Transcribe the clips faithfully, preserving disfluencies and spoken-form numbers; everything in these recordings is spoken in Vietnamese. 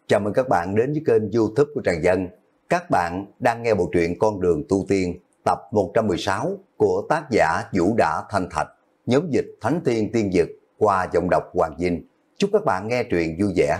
Chào mừng các bạn đến với kênh YouTube của Trần Dân. Các bạn đang nghe bộ truyện Con đường tu tiên tập một trăm mười sáu của tác giả Vũ Đã Thanh Thạch, nhóm dịch Thánh Tiên Tiên Dực qua giọng đọc Hoàng Vinh. Chúc các bạn nghe truyện vui vẻ.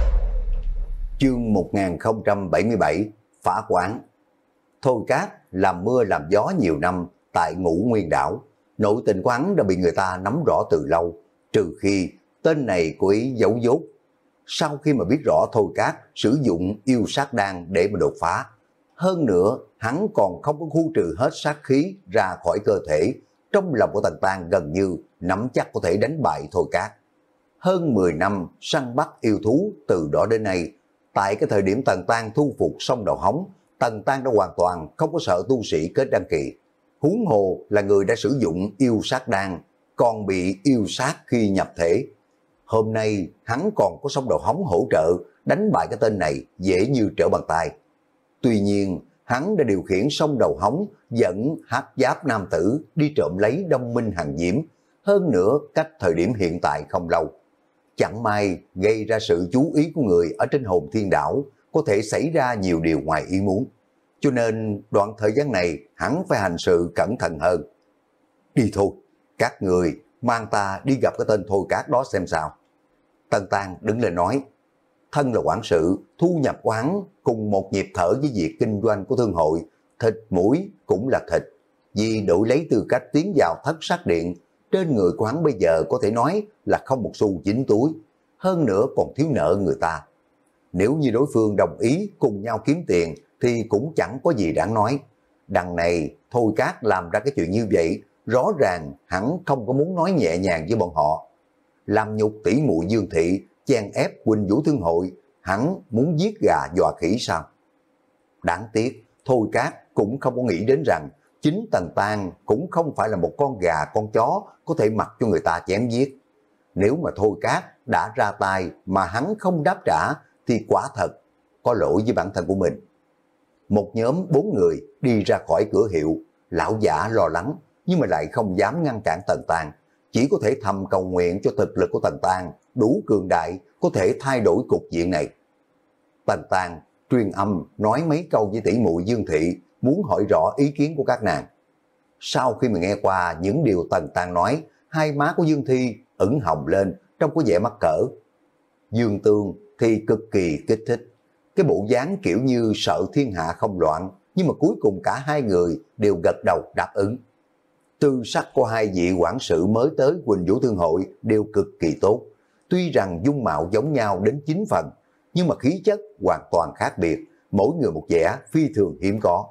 Chương một nghìn không trăm bảy mươi bảy Phá Quán. Thôi Cát làm mưa làm gió nhiều năm tại Ngũ Nguyên Đảo. Nội tình của hắn đã bị người ta nắm rõ từ lâu, trừ khi tên này cố ý giấu dốt. Sau khi mà biết rõ Thôi Cát sử dụng yêu sát đan để mà đột phá, hơn nữa hắn còn không có khu trừ hết sát khí ra khỏi cơ thể, trong lòng của Tần Tang gần như nắm chắc có thể đánh bại Thôi Cát. Hơn mười năm săn bắt yêu thú từ đó đến nay, tại cái thời điểm Tần Tang thu phục xong đầu hóng, Tần Tang đã hoàn toàn không có sợ tu sĩ kết đăng kỳ. Huống hồ là người đã sử dụng yêu sát đan, còn bị yêu sát khi nhập thể. Hôm nay hắn còn có song đầu hóng hỗ trợ, đánh bại cái tên này dễ như trở bàn tay. Tuy nhiên hắn đã điều khiển song đầu hóng dẫn hắc giáp nam tử đi trộm lấy Đông Minh Hằng Diễm, hơn nữa cách thời điểm hiện tại không lâu. Chẳng may gây ra sự chú ý của người ở trên Hồn Thiên Đảo, có thể xảy ra nhiều điều ngoài ý muốn. Cho nên đoạn thời gian này hắn phải hành sự cẩn thận hơn. Đi thôi, các người mang ta đi gặp cái tên Thôi Cát đó xem sao. Tần Tang đứng lên nói, thân là quản sự, thu nhập của hắn cùng một nhịp thở với việc kinh doanh của thương hội, thịt mũi cũng là thịt. Vì đổi lấy tư cách tiến vào thất sát điện, trên người của hắn bây giờ có thể nói là không một xu dính túi, hơn nữa còn thiếu nợ người ta. Nếu như đối phương đồng ý cùng nhau kiếm tiền thì cũng chẳng có gì đáng nói. Đằng này Thôi Cát làm ra cái chuyện như vậy, rõ ràng hắn không có muốn nói nhẹ nhàng với bọn họ. Làm nhục tỷ muội Dương Thị, chen ép Huynh Vũ Thương hội, hắn muốn giết gà dọa khỉ sao? Đáng tiếc, Thôi Cát cũng không có nghĩ đến rằng chính Tần Tang cũng không phải là một con gà con chó có thể mặc cho người ta chém giết. Nếu mà Thôi Cát đã ra tay mà hắn không đáp trả thì quả thật có lỗi với bản thân của mình. Một nhóm bốn người đi ra khỏi cửa hiệu, lão giả lo lắng nhưng mà lại không dám ngăn cản Tần Tang, chỉ có thể thầm cầu nguyện cho thực lực của Tần Tang đủ cường đại có thể thay đổi cục diện này. Tần Tang truyền âm nói mấy câu với tỷ muội Dương Thị, muốn hỏi rõ ý kiến của các nàng. Sau khi mà nghe qua những điều Tần Tang nói, hai má của Dương Thi ửng hồng lên, trông có vẻ mắc cỡ. Dương Tương thì cực kỳ kích thích, cái bộ dáng kiểu như sợ thiên hạ không loạn, nhưng mà cuối cùng cả hai người đều gật đầu đáp ứng. Tư sắc của hai vị quản sự mới tới Huỳnh Vũ Thương hội đều cực kỳ tốt. Tuy rằng dung mạo giống nhau đến chín phần, nhưng mà khí chất hoàn toàn khác biệt, mỗi người một vẻ phi thường hiếm có.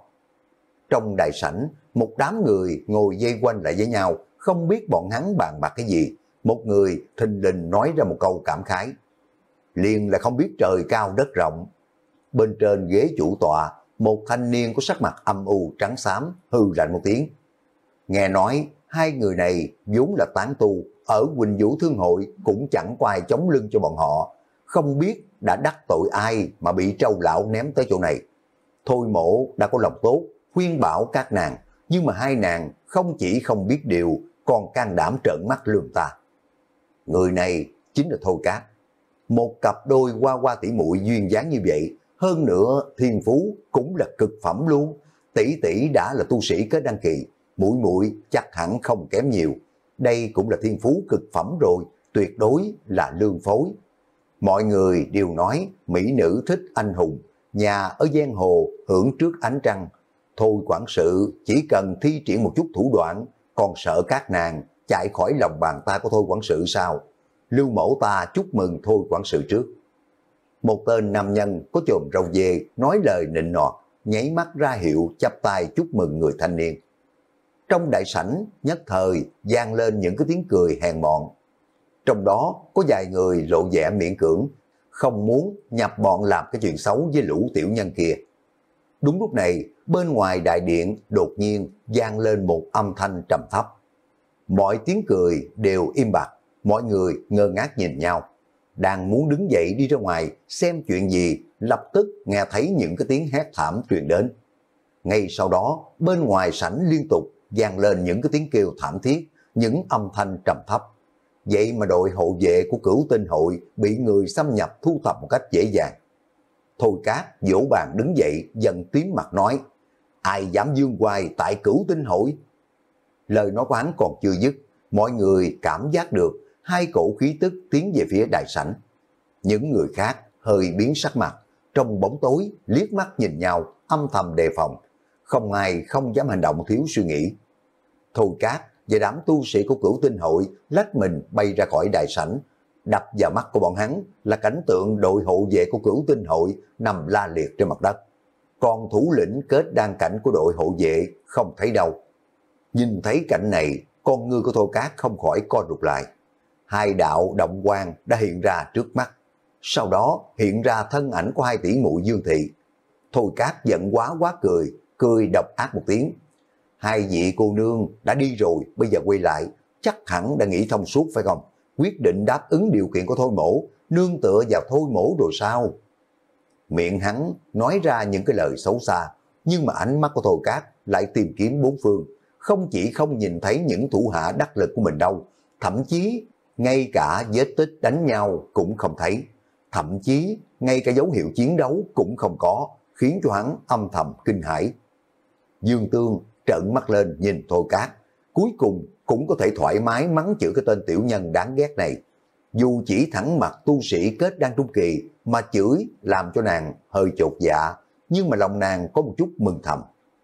Trong đại sảnh, một đám người ngồi dây quanh lại với nhau, không biết bọn hắn bàn bạc cái gì. Một người thình lình nói ra một câu cảm khái. Liền là không biết trời cao đất rộng. Bên trên ghế chủ tọa, một thanh niên có sắc mặt âm u trắng xám, hư lạnh một tiếng. Nghe nói hai người này vốn là tán tu, ở Huỳnh Vũ Thương hội cũng chẳng có ai chống lưng cho bọn họ, không biết đã đắc tội ai mà bị Trâu lão ném tới chỗ này. Thôi Mỗ đã có lòng tốt khuyên bảo các nàng, nhưng mà hai nàng không chỉ không biết điều, còn can đảm trợn mắt lườm ta. Người này chính là Thôi Cát, một cặp đôi hoa hoa tỷ muội duyên dáng như vậy, hơn nữa thiên phú cũng là cực phẩm luôn. Tỷ tỷ đã là tu sĩ kết đăng kỳ, muội muội chắc hẳn không kém nhiều. Đây cũng là thiên phú cực phẩm rồi, tuyệt đối là lương phối. Mọi người đều nói mỹ nữ thích anh hùng, nhà ở giang hồ hưởng trước ánh trăng. Thôi quản sự chỉ cần thi triển một chút thủ đoạn, còn sợ các nàng chạy khỏi lòng bàn tay của Thôi quản sự sao? Lưu mẫu ta chúc mừng Thôi quản sự trước. Một tên nam nhân có chòm râu dê nói lời nịnh nọt, nháy mắt ra hiệu chắp tay chúc mừng người thanh niên. Trong đại sảnh nhất thời vang lên những cái tiếng cười hèn mọn. Trong đó có vài người lộ vẻ miễn cưỡng, không muốn nhập bọn làm cái chuyện xấu với lũ tiểu nhân kia. Đúng lúc này, bên ngoài đại điện đột nhiên vang lên một âm thanh trầm thấp. Mọi tiếng cười đều im bặt, mọi người ngơ ngác nhìn nhau. Đang muốn đứng dậy đi ra ngoài xem chuyện gì, lập tức nghe thấy những cái tiếng hét thảm truyền đến. Ngay sau đó, bên ngoài sảnh liên tục vang lên những cái tiếng kêu thảm thiết, những âm thanh trầm thấp. Vậy mà đội hộ vệ của Cửu Tinh hội bị người xâm nhập thu thập một cách dễ dàng. Thôi Cát vỗ bàn đứng dậy, giận tím mặt nói, ai dám dương oai tại Cửu Tinh hội? Lời nói của hắn còn chưa dứt, mọi người cảm giác được hai cổ khí tức tiến về phía đại sảnh. Những người khác hơi biến sắc mặt, trong bóng tối liếc mắt nhìn nhau, âm thầm đề phòng, không ai không dám hành động thiếu suy nghĩ. Thôi Cát và đám tu sĩ của Cửu Tinh hội lách mình bay ra khỏi đại sảnh, đập vào mắt của bọn hắn là cảnh tượng đội hộ vệ của Cửu Tinh hội nằm la liệt trên mặt đất. Còn thủ lĩnh kết đan cảnh của đội hộ vệ không thấy đâu. Nhìn thấy cảnh này, con ngươi của Thôi Cát không khỏi co rụt lại. Hai đạo động quang đã hiện ra trước mắt. Sau đó hiện ra thân ảnh của hai tỷ muội Dương Thị. Thôi Cát giận quá quá cười, cười độc ác một tiếng. Hai vị cô nương đã đi rồi, bây giờ quay lại, chắc hẳn đã nghĩ thông suốt phải không? Quyết định đáp ứng điều kiện của Thôi Mỗ, nương tựa vào Thôi Mỗ rồi sao? Miệng hắn nói ra những cái lời xấu xa, nhưng mà ánh mắt của Thôi Cát lại tìm kiếm bốn phương, không chỉ không nhìn thấy những thủ hạ đắc lực của mình đâu, thậm chí ngay cả vết tích đánh nhau cũng không thấy, thậm chí ngay cả dấu hiệu chiến đấu cũng không có, khiến cho hắn âm thầm kinh hãi. Dương Tương trợn mắt lên nhìn Thôi Cát, cuối cùng cũng có thể thoải mái mắng chửi cái tên tiểu nhân đáng ghét này. Dù chỉ thẳng mặt tu sĩ kết đan trung kỳ mà chửi làm cho nàng hơi chột dạ, nhưng mà lòng nàng có một chút mừng thầm.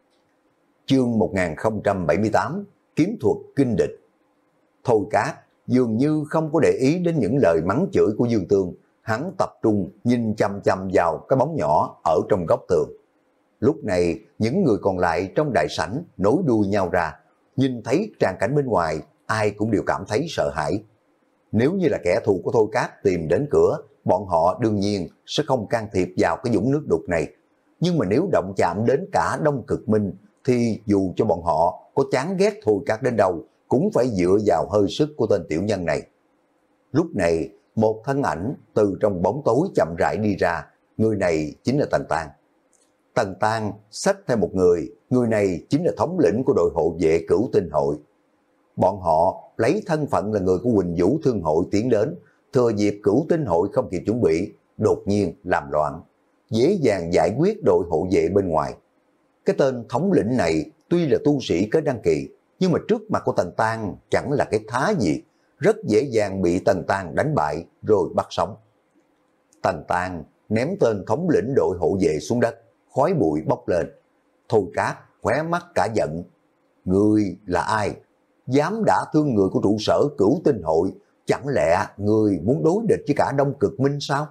Chương một nghìn không trăm bảy mươi tám, kiếm thuật kinh địch. Thôi Cát dường như không có để ý đến những lời mắng chửi của Dương Tương, hắn tập trung nhìn chăm chăm vào cái bóng nhỏ ở trong góc tường. Lúc này những người còn lại trong đại sảnh nối đuôi nhau ra, nhìn thấy tràng cảnh bên ngoài, ai cũng đều cảm thấy sợ hãi. Nếu như là kẻ thù của Thôi Cát tìm đến cửa, bọn họ đương nhiên sẽ không can thiệp vào cái vũng nước đục này. Nhưng mà nếu động chạm đến cả Đông Cực Minh, thì dù cho bọn họ có chán ghét Thôi Cát đến đâu, cũng phải dựa vào hơi sức của tên tiểu nhân này. Lúc này, một thân ảnh từ trong bóng tối chậm rãi đi ra, người này chính là Tần Tang. Tần Tang xách theo một người, người này chính là thống lĩnh của đội hộ vệ Cửu Tinh hội. Bọn họ lấy thân phận là người của Quỳnh Vũ Thương hội tiến đến, thừa dịp Cửu Tinh hội không kịp chuẩn bị, đột nhiên làm loạn, dễ dàng giải quyết đội hộ vệ bên ngoài. Cái tên thống lĩnh này tuy là tu sĩ kết đăng kỳ, nhưng mà trước mặt của Tần Tang chẳng là cái thá gì, rất dễ dàng bị Tần Tang đánh bại rồi bắt sống. Tần Tang ném tên thống lĩnh đội hộ vệ xuống đất, khói bụi bốc lên. Thôi Cát khóe mắt cả giận. Ngươi là ai? Dám đả thương người của trụ sở Cửu Tinh hội, chẳng lẽ ngươi muốn đối địch với cả Đông Cực Minh sao?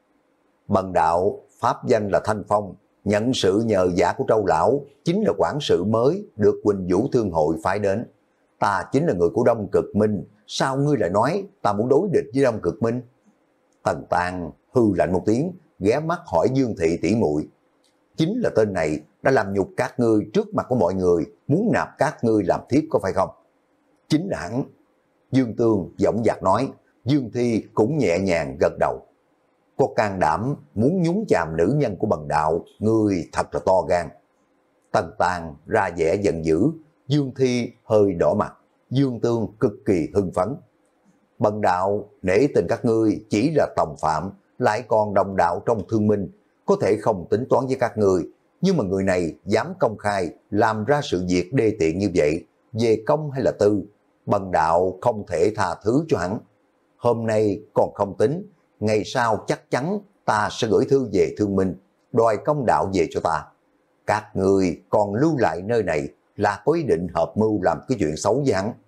Bần đạo pháp danh là Thanh Phong, nhận sự nhờ vả của Trâu lão, chính là quản sự mới được Quỳnh Vũ Thương hội phái đến. Ta chính là người của Đông Cực Minh, sao ngươi lại nói ta muốn đối địch với Đông Cực Minh? Tần Tang hư lạnh một tiếng, ghé mắt hỏi Dương Thị tỷ muội. Chính là tên này đã làm nhục các ngươi trước mặt của mọi người, muốn nạp các ngươi làm thiếp có phải không? Chính là hắn. Dương Tương giọng dạc nói. Dương Thi cũng nhẹ nhàng gật đầu. Có can đảm muốn nhúng chàm nữ nhân của bần đạo, ngươi thật là to gan. Tần Tang ra vẻ giận dữ, Dương Thi hơi đỏ mặt, Dương Tương cực kỳ hưng phấn. Bần đạo nể tình các ngươi chỉ là tòng phạm, lại còn đồng đạo trong thương minh, có thể không tính toán với các người, nhưng mà người này dám công khai làm ra sự việc đê tiện như vậy, về công hay là tư, bần đạo không thể tha thứ cho hắn. Hôm nay còn không tính, ngày sau chắc chắn ta sẽ gửi thư về thương minh, đòi công đạo về cho ta. Các người còn lưu lại nơi này là có ý định hợp mưu làm cái chuyện xấu với hắn.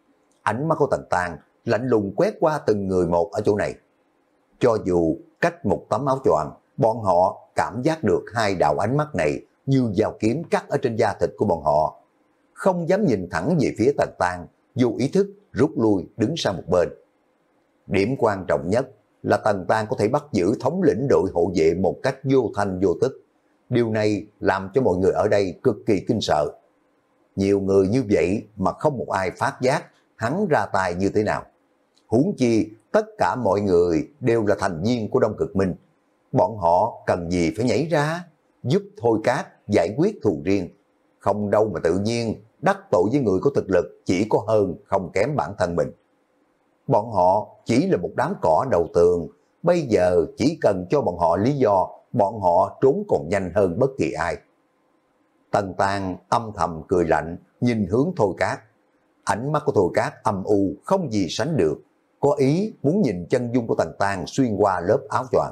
Ánh mắt của Tần Tang lạnh lùng quét qua từng người một ở chỗ này. Cho dù cách một tấm áo choàng, bọn họ cảm giác được hai đạo ánh mắt này như dao kiếm cắt ở trên da thịt của bọn họ. Không dám nhìn thẳng về phía Tần Tang, dù ý thức rút lui đứng sang một bên. Điểm quan trọng nhất là Tần Tang có thể bắt giữ thống lĩnh đội hộ vệ một cách vô thanh vô tức. Điều này làm cho mọi người ở đây cực kỳ kinh sợ. Nhiều người như vậy mà không một ai phát giác hắn ra tay như thế nào. Huống chi tất cả mọi người đều là thành viên của Đông Cực Minh. Bọn họ cần gì phải nhảy ra giúp Thôi Cát giải quyết thù riêng. Không đâu mà tự nhiên đắc tội với người có thực lực chỉ có hơn không kém bản thân mình. Bọn họ chỉ là một đám cỏ đầu tường, bây giờ chỉ cần cho bọn họ lý do bọn họ trốn còn nhanh hơn bất kỳ ai. Tần Tàng âm thầm cười lạnh, nhìn hướng Thôi Cát. Ánh mắt của Thôi Cát âm u không gì sánh được, có ý muốn nhìn chân dung của Tần Tàng xuyên qua lớp áo choàng.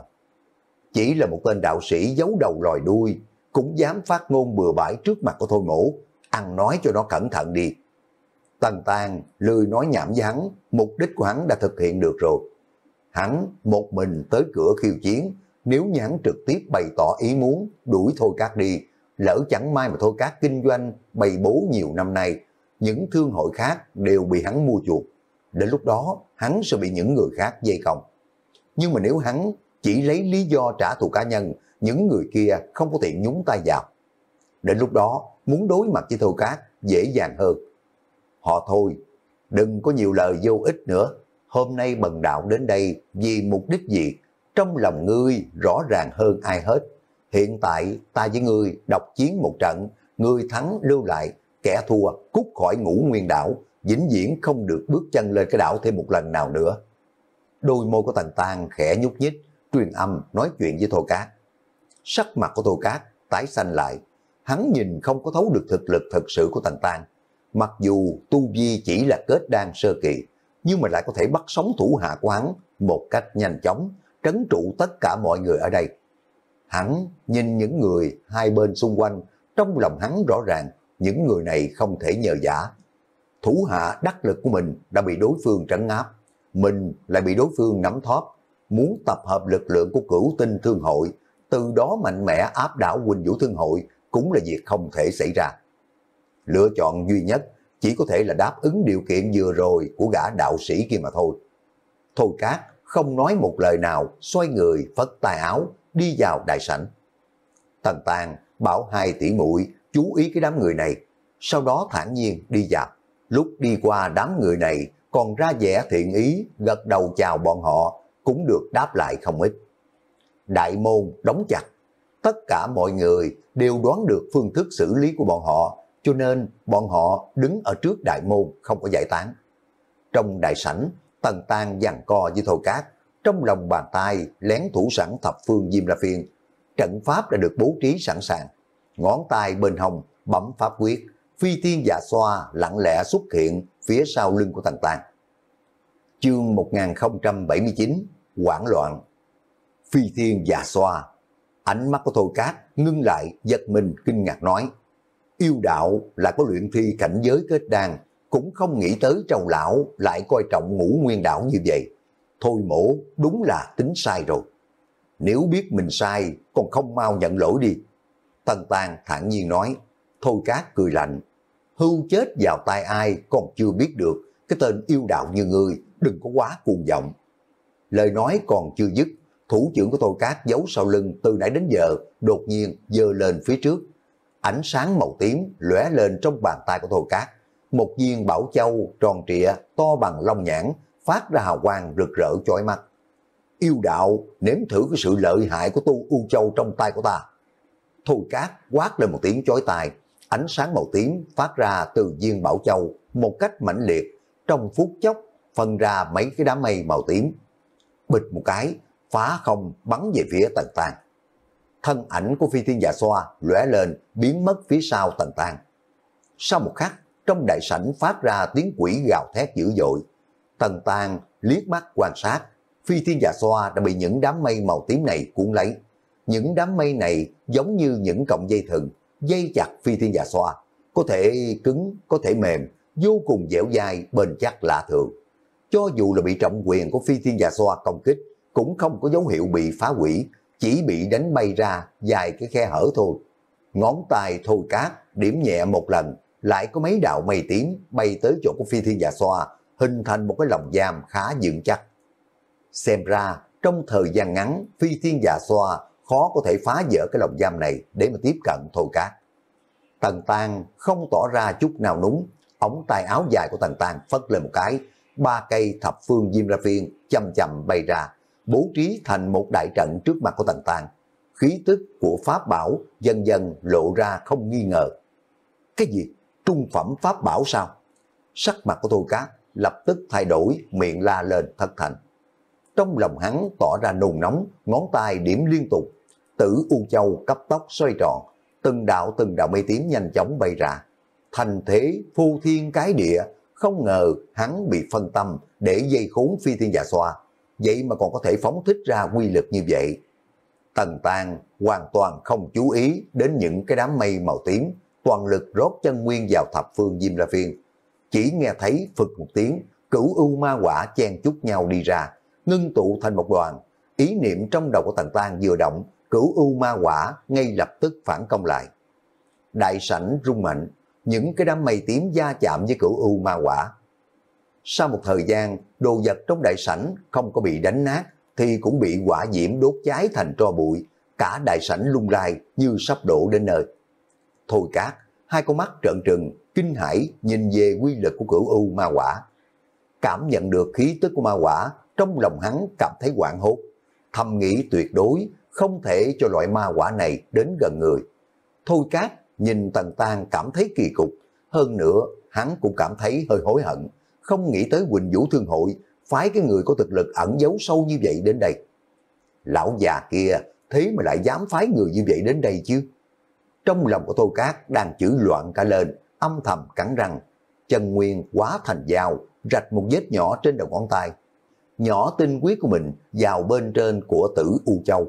Chỉ là một tên đạo sĩ giấu đầu lòi đuôi, cũng dám phát ngôn bừa bãi trước mặt của Thôi Mỗ, ăn nói cho nó cẩn thận đi. Tần Tàng lười nói nhảm với hắn, mục đích của hắn đã thực hiện được rồi. Hắn một mình tới cửa khiêu chiến, nếu như hắn trực tiếp bày tỏ ý muốn đuổi Thôi Cát đi, lỡ chẳng may mà Thôi Cát kinh doanh bày bố nhiều năm nay, những thương hội khác đều bị hắn mua chuộc. Đến lúc đó hắn sẽ bị những người khác dây còng. Nhưng mà nếu hắn chỉ lấy lý do trả thù cá nhân, những người kia không có tiện nhúng tay vào. Đến lúc đó muốn đối mặt với Thôi Cát dễ dàng hơn. Họ Thôi, đừng có nhiều lời vô ích nữa. Hôm nay bần đạo đến đây vì mục đích gì? Trong lòng ngươi rõ ràng hơn ai hết. Hiện tại ta với ngươi độc chiến một trận, ngươi thắng lưu lại, kẻ thua cút khỏi Ngũ Nguyên đảo, vĩnh viễn không được bước chân lên cái đảo thêm một lần nào nữa. Đôi môi của Tần Tàng khẽ nhúc nhích, truyền âm nói chuyện với Thôi Cát. Sắc mặt của Thôi Cát tái xanh lại, hắn nhìn không có thấu được thực lực thực sự của Tần Tàng. Mặc dù tu vi chỉ là kết đan sơ kỳ, nhưng mà lại có thể bắt sống thủ hạ của hắn một cách nhanh chóng, trấn trụ tất cả mọi người ở đây. Hắn nhìn những người hai bên xung quanh, trong lòng hắn rõ ràng những người này không thể nhờ vả. Thủ hạ đắc lực của mình đã bị đối phương trấn áp, mình lại bị đối phương nắm thóp, muốn tập hợp lực lượng của Cửu Tinh Thương hội, từ đó mạnh mẽ áp đảo Quỳnh Vũ Thương hội cũng là việc không thể xảy ra. Lựa chọn duy nhất chỉ có thể là đáp ứng điều kiện vừa rồi của gã đạo sĩ kia mà thôi. Thôi Cát không nói một lời nào, xoay người phất tay áo đi vào đại sảnh. Tần Tàng bảo hai tỷ muội chú ý cái đám người này, sau đó thản nhiên đi vào. Lúc đi qua đám người này còn ra vẻ thiện ý, gật đầu chào bọn họ, cũng được đáp lại không ít. Đại môn đóng chặt, tất cả mọi người đều đoán được phương thức xử lý của bọn họ, cho nên bọn họ đứng ở trước đại môn không có giải tán. Trong đại sảnh, Tần Tàng giằng co với Thôi Cát, trong lòng bàn tay lén thủ sẵn thập phương Diêm La Phiên. Trận pháp đã được bố trí sẵn sàng, ngón tay bên hông bấm pháp quyết, phi tiên dạ xoa lặng lẽ xuất hiện phía sau lưng của Tần Tàng. Chương một nghìn không trăm bảy mươi chín, hoảng loạn. Phi tiên dạ xoa. Ánh mắt của Thôi Cát ngưng lại, giật mình kinh ngạc nói: yêu đạo là có luyện thi cảnh giới kết đan, cũng không nghĩ tới Trầu lão lại coi trọng Ngũ Nguyên đảo như vậy. Thôi Mỗ đúng là tính sai rồi. Nếu biết mình sai, còn không mau nhận lỗi đi. Tần Tàng thản nhiên nói. Thôi Cát cười lạnh. Hưu chết vào tay ai còn chưa biết được, cái tên yêu đạo như ngươi đừng có quá cuồng vọng. Lời nói còn chưa dứt, thủ trưởng của Thôi Cát giấu sau lưng từ nãy đến giờ đột nhiên giơ lên phía trước. Ánh sáng màu tím lóe lên trong bàn tay của Thôi Cát. Một viên bảo châu tròn trịa to bằng long nhãn phát ra hào quang rực rỡ chói mắt. Yêu đạo, nếm thử cái sự lợi hại của tu U Châu trong tay của ta. Thôi Cát quát lên một tiếng chói tai, ánh sáng màu tím phát ra từ viên bảo châu một cách mãnh liệt, trong phút chốc phân ra mấy cái đám mây màu tím. Bịch một cái, phá không bắn về phía Tần Tàng. Thân ảnh của Phi Thiên Dạ Xoa lóe lên biến mất phía sau Tần Tàng. Sau một khắc, trong đại sảnh phát ra tiếng quỷ gào thét dữ dội. Tần Tàng liếc mắt quan sát, Phi Thiên Dạ Xoa đã bị những đám mây màu tím này cuốn lấy. Những đám mây này giống như những cọng dây thừng, dây chặt Phi Thiên Dạ Xoa, có thể cứng, có thể mềm, vô cùng dẻo dai, bền chắc lạ thường. Cho dù là bị trọng quyền của Phi Thiên Dạ Xoa công kích, cũng không có dấu hiệu bị phá hủy, chỉ bị đánh bay ra vài cái khe hở thôi. Ngón tay Thôi Cát điểm nhẹ một lần, lại có mấy đạo mây tím bay tới chỗ của Phi Thiên Dạ Xoa, hình thành một cái lồng giam khá vững chắc. Xem ra trong thời gian ngắn, Phi Thiên Dạ Xoa khó có thể phá vỡ cái lồng giam này để mà tiếp cận Thôi Cát. Tần Tàng không tỏ ra chút nào núng, ống tay áo dài của Tần Tàng phất lên một cái, ba cây thập phương Diêm La Phiên chậm chậm bay ra, bố trí thành một đại trận trước mặt của Tần Tàng. Khí tức của pháp bảo dần dần lộ ra không nghi ngờ. Cái gì? Trung phẩm pháp bảo sao? Sắc mặt của Thôi Cát lập tức thay đổi, miệng la lên thất thành. Trong lòng hắn tỏ ra nôn nóng, ngón tay điểm liên tục. Tử U Châu cấp tốc xoay tròn, từng đạo từng đạo mây tím nhanh chóng bay ra. Thành thế phô thiên cái địa, không ngờ hắn bị phân tâm để dây khốn Phi Thiên Dạ Xoa, vậy mà còn có thể phóng thích ra quy lực như vậy. Tần Tang hoàn toàn không chú ý đến những cái đám mây màu tím, toàn lực rót chân nguyên vào thập phương Diêm La Phiên. Chỉ nghe thấy phực một tiếng, cửu u ma quả chen chúc nhau đi ra, ngưng tụ thành một đoàn. Ý niệm trong đầu của Tần Tang vừa động, cửu u ma quả ngay lập tức phản công lại. Đại sảnh rung mạnh, những cái đám mây tím va chạm với cửu u ma quả. Sau một thời gian, đồ vật trong đại sảnh không có bị đánh nát, thì cũng bị hỏa diễm đốt cháy thành tro bụi, cả đại sảnh lung lay như sắp đổ đến nơi. Thôi Cát, hai con mắt trợn trừng, kinh hãi nhìn về quy lực của cửu u ma quả. Cảm nhận được khí tức của ma quả, trong lòng hắn cảm thấy hoảng hốt, thầm nghĩ tuyệt đối không thể cho loại ma quả này đến gần người. Thôi Cát nhìn Tần Tang cảm thấy kỳ cục, hơn nữa hắn cũng cảm thấy hơi hối hận, không nghĩ tới Quỳnh Vũ Thương Hội phái cái người có thực lực ẩn giấu sâu như vậy đến đây. Lão già kia thế mà lại dám phái người như vậy đến đây chứ. Trong lòng của Thôi Cát đang chửi loạn cả lên, âm thầm cắn răng, chân nguyên hóa thành dao, rạch một vết nhỏ trên đầu ngón tay. Nhỏ tinh huyết của mình vào bên trên của Tử U Châu.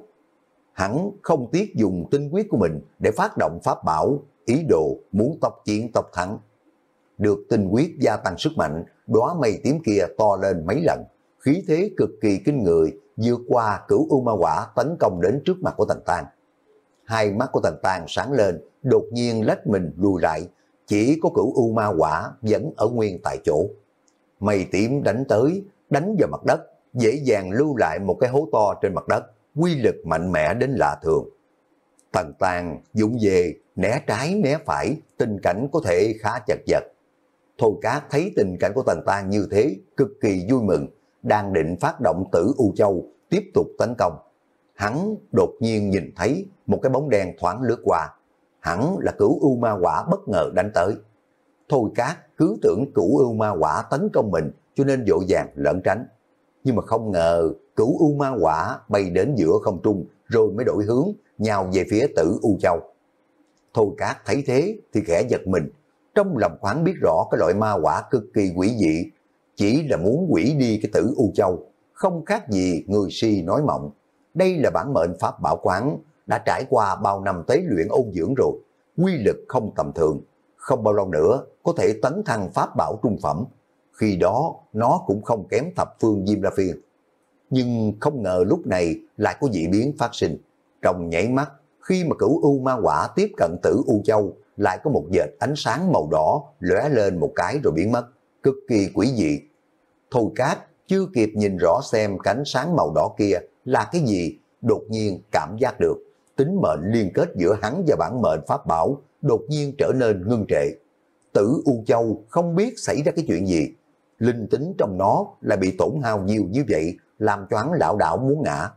Hắn không tiếc dùng tinh huyết của mình để phát động pháp bảo, ý đồ muốn tốc chiến tốc thắng. Được tinh huyết gia tăng sức mạnh, đóa mây tím kia to lên mấy lần, khí thế cực kỳ kinh người, vượt qua cửu u ma quả tấn công đến trước mặt của Tần Tang. Hai mắt của Tần Tang sáng lên, đột nhiên lách mình lùi lại, chỉ có cửu u ma quả vẫn ở nguyên tại chỗ. Mây tím đánh tới, đánh vào mặt đất, dễ dàng lưu lại một cái hố to trên mặt đất, quy lực mạnh mẽ đến lạ thường. Tần Tang dũng về, né trái né phải, tình cảnh có thể khá chật vật. Thôi Cát thấy tình cảnh của Tần Tang như thế, cực kỳ vui mừng, đang định phát động Tử U Châu, tiếp tục tấn công. Hắn đột nhiên nhìn thấy một cái bóng đen thoáng lướt qua, hẳn là cửu u ma quả bất ngờ đánh tới. Thôi Cát cứ tưởng cửu u ma quả tấn công mình, cho nên vội vàng lẩn tránh. Nhưng mà không ngờ cửu u ma quả bay đến giữa không trung, rồi mới đổi hướng, nhào về phía Tử U Châu. Thôi Cát thấy thế thì khẽ giật mình, trong lòng khoáng biết rõ cái loại ma quả cực kỳ quỷ dị, chỉ là muốn quỷ đi cái Tử U Châu, không khác gì người si nói mộng. Đây là bản mệnh pháp bảo quán, đã trải qua bao năm tế luyện ôn dưỡng rồi, quy lực không tầm thường, không bao lâu nữa có thể tấn thăng pháp bảo trung phẩm, khi đó nó cũng không kém thập phương Diêm La Phiên. Nhưng không ngờ lúc này lại có dị biến phát sinh. Trong nháy mắt, khi mà cửu u ma quả tiếp cận Tử U Châu, lại có một vệt ánh sáng màu đỏ lóe lên một cái rồi biến mất, cực kỳ quỷ dị. Thôi Cát chưa kịp nhìn rõ xem cánh sáng màu đỏ kia là cái gì, đột nhiên cảm giác được tính mệnh liên kết giữa hắn và bản mệnh pháp bảo đột nhiên trở nên ngưng trệ. Tử U Châu không biết xảy ra cái chuyện gì, linh tính trong nó lại bị tổn hao nhiều như vậy, làm cho hắn lảo đảo muốn ngã.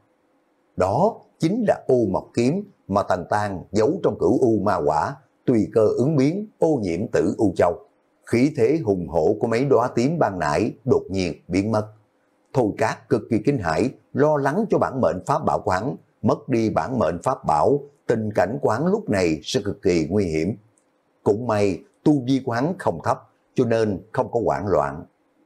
Đó chính là ô mộc kiếm mà Tần Tang giấu trong cửu u ma quả, tùy cơ ứng biến ô nhiễm Tử U Châu. Khí thế hùng hổ của mấy đóa tím ban nãy đột nhiên biến mất. Thôi Cát cực kỳ kinh hãi, lo lắng cho bản mệnh pháp bảo của hắn, mất đi bản mệnh pháp bảo, tình cảnh của hắn lúc này sẽ cực kỳ nguy hiểm. Cũng may tu vi của hắn không thấp, cho nên không có hoảng loạn.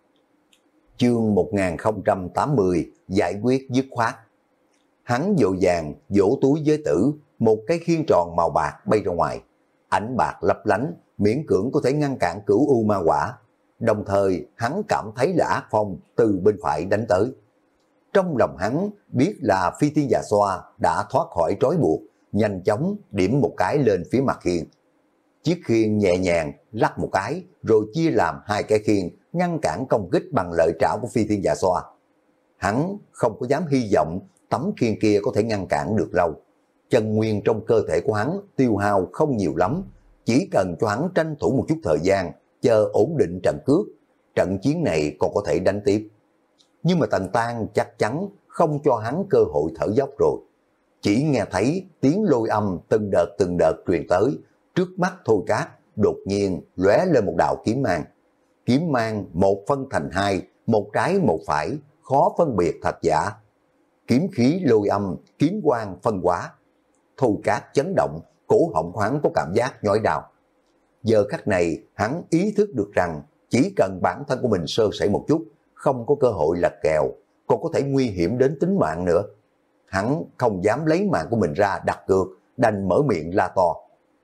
Chương một nghìn không trăm tám mươi giải quyết dứt khoát. Hắn vội vàng vỗ túi giới tử, một cái khiên tròn màu bạc bay ra ngoài, ánh bạc lấp lánh, miễn cưỡng có thể ngăn cản cửu u ma quả. Đồng thời hắn cảm thấy là ác phong từ bên phải đánh tới. Trong lòng hắn biết là Phi Thiên Dạ Xoa đã thoát khỏi trói buộc, nhanh chóng điểm một cái lên phía mặt khiên. Chiếc khiên nhẹ nhàng lắc một cái, rồi chia làm hai cái khiên, ngăn cản công kích bằng lợi trảo của Phi Thiên Dạ Xoa. Hắn không có dám hy vọng tấm khiên kia có thể ngăn cản được lâu. Chân nguyên trong cơ thể của hắn tiêu hao không nhiều lắm, chỉ cần cho hắn tranh thủ một chút thời gian, chờ ổn định trận cước, trận chiến này còn có thể đánh tiếp. Nhưng mà Tần Tang chắc chắn không cho hắn cơ hội thở dốc rồi. Chỉ nghe thấy tiếng lôi âm từng đợt từng đợt truyền tới, trước mắt Thôi Cát đột nhiên lóe lên một đạo kiếm mang. Kiếm mang một phân thành hai, một trái một phải, khó phân biệt thật giả. Kiếm khí lôi âm, kiếm quang phân hóa. Thôi Cát chấn động, cổ họng hắn có cảm giác nhói đau. Giờ khắc này hắn ý thức được rằng chỉ cần bản thân của mình sơ sẩy một chút, không có cơ hội lật kèo, còn có thể nguy hiểm đến tính mạng nữa. Hắn không dám lấy mạng của mình ra đặt cược, đành mở miệng la to.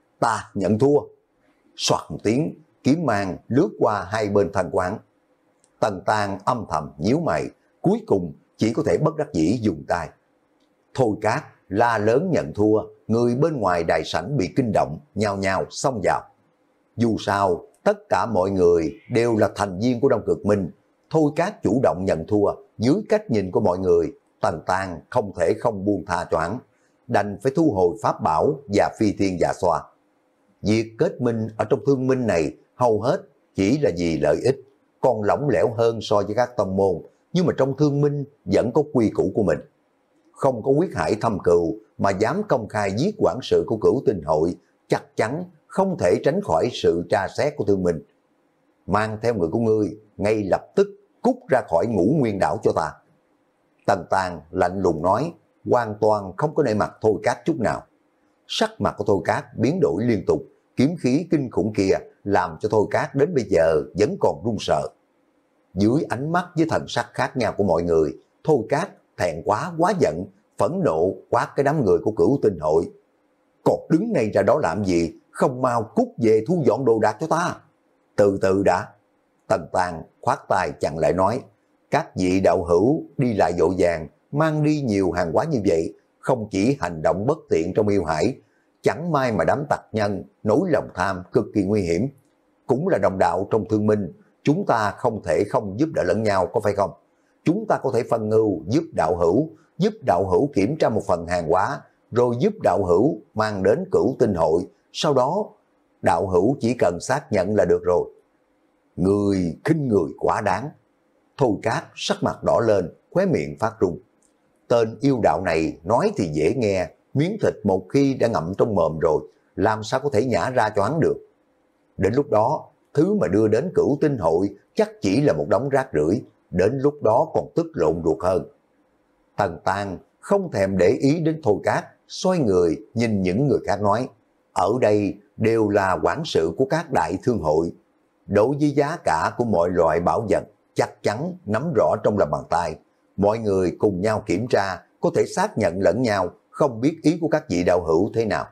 Ta nhận thua. Soạt một tiếng, kiếm mang lướt qua hai bên thân quán. Tần Tang âm thầm nhíu mày, cuối cùng chỉ có thể bất đắc dĩ dùng tay. Thôi Cát la lớn nhận thua, người bên ngoài đại sảnh bị kinh động, nhao nhao xông vào. Dù sao, tất cả mọi người đều là thành viên của Đông Cực Minh. Thôi Cát chủ động nhận thua, dưới cách nhìn của mọi người, Tần Tang không thể không buông tha cho hắn, đành phải thu hồi pháp bảo và phi thiên dạ xoa. Việc kết minh ở trong thương minh này hầu hết chỉ là vì lợi ích, còn lỏng lẻo hơn so với các tông môn, nhưng mà trong thương minh vẫn có quy củ của mình. Không có quyết hải thâm cừu mà dám công khai giết quản sự của Cửu Tinh hội, chắc chắn không thể tránh khỏi sự tra xét của thương minh. Mang theo người của ngươi, ngay lập tức cút ra khỏi Ngũ Nguyên đảo cho ta. Tần Tang lạnh lùng nói, hoàn toàn không có nể mặt Thôi Cát chút nào. Sắc mặt của Thôi Cát biến đổi liên tục, kiếm khí kinh khủng kia làm cho Thôi Cát đến bây giờ vẫn còn run sợ. Dưới ánh mắt với thần sắc khác nhau của mọi người, Thôi Cát thẹn quá quá giận, phẫn nộ quát cái đám người của Cửu Tinh hội. Còn đứng ngay ra đó làm gì, không mau cút về thu dọn đồ đạc cho ta. Từ từ đã. Tần Tang khoát tay chặn lại nói, các vị đạo hữu đi lại vội vàng, mang đi nhiều hàng hóa như vậy, không chỉ hành động bất tiện trong yêu hải, chẳng may mà đám tặc nhân nổi lòng tham cực kỳ nguy hiểm. Cũng là đồng đạo trong thương minh, chúng ta không thể không giúp đỡ lẫn nhau, có phải không? Chúng ta có thể phân ngưu giúp đạo hữu, giúp đạo hữu kiểm tra một phần hàng hóa, rồi giúp đạo hữu mang đến Cửu Tinh hội, sau đó đạo hữu chỉ cần xác nhận là được rồi. Người khinh người quá đáng. Thôi Cát sắc mặt đỏ lên, khóe miệng phát run. Tên yêu đạo này nói thì dễ nghe, miếng thịt một khi đã ngậm trong mồm rồi, làm sao có thể nhả ra cho hắn được. Đến lúc đó, thứ mà đưa đến Cửu Tinh hội chắc chỉ là một đống rác rưởi, đến lúc đó còn tức lộn ruột hơn. Tần Tang không thèm để ý đến Thôi Cát, xoay người nhìn những người khác nói, ở đây đều là quản sự của các đại thương hội. Đối với giá cả của mọi loại bảo vật, chắc chắn nắm rõ trong lòng bàn tay. Mọi người cùng nhau kiểm tra, có thể xác nhận lẫn nhau, không biết ý của các vị đạo hữu thế nào.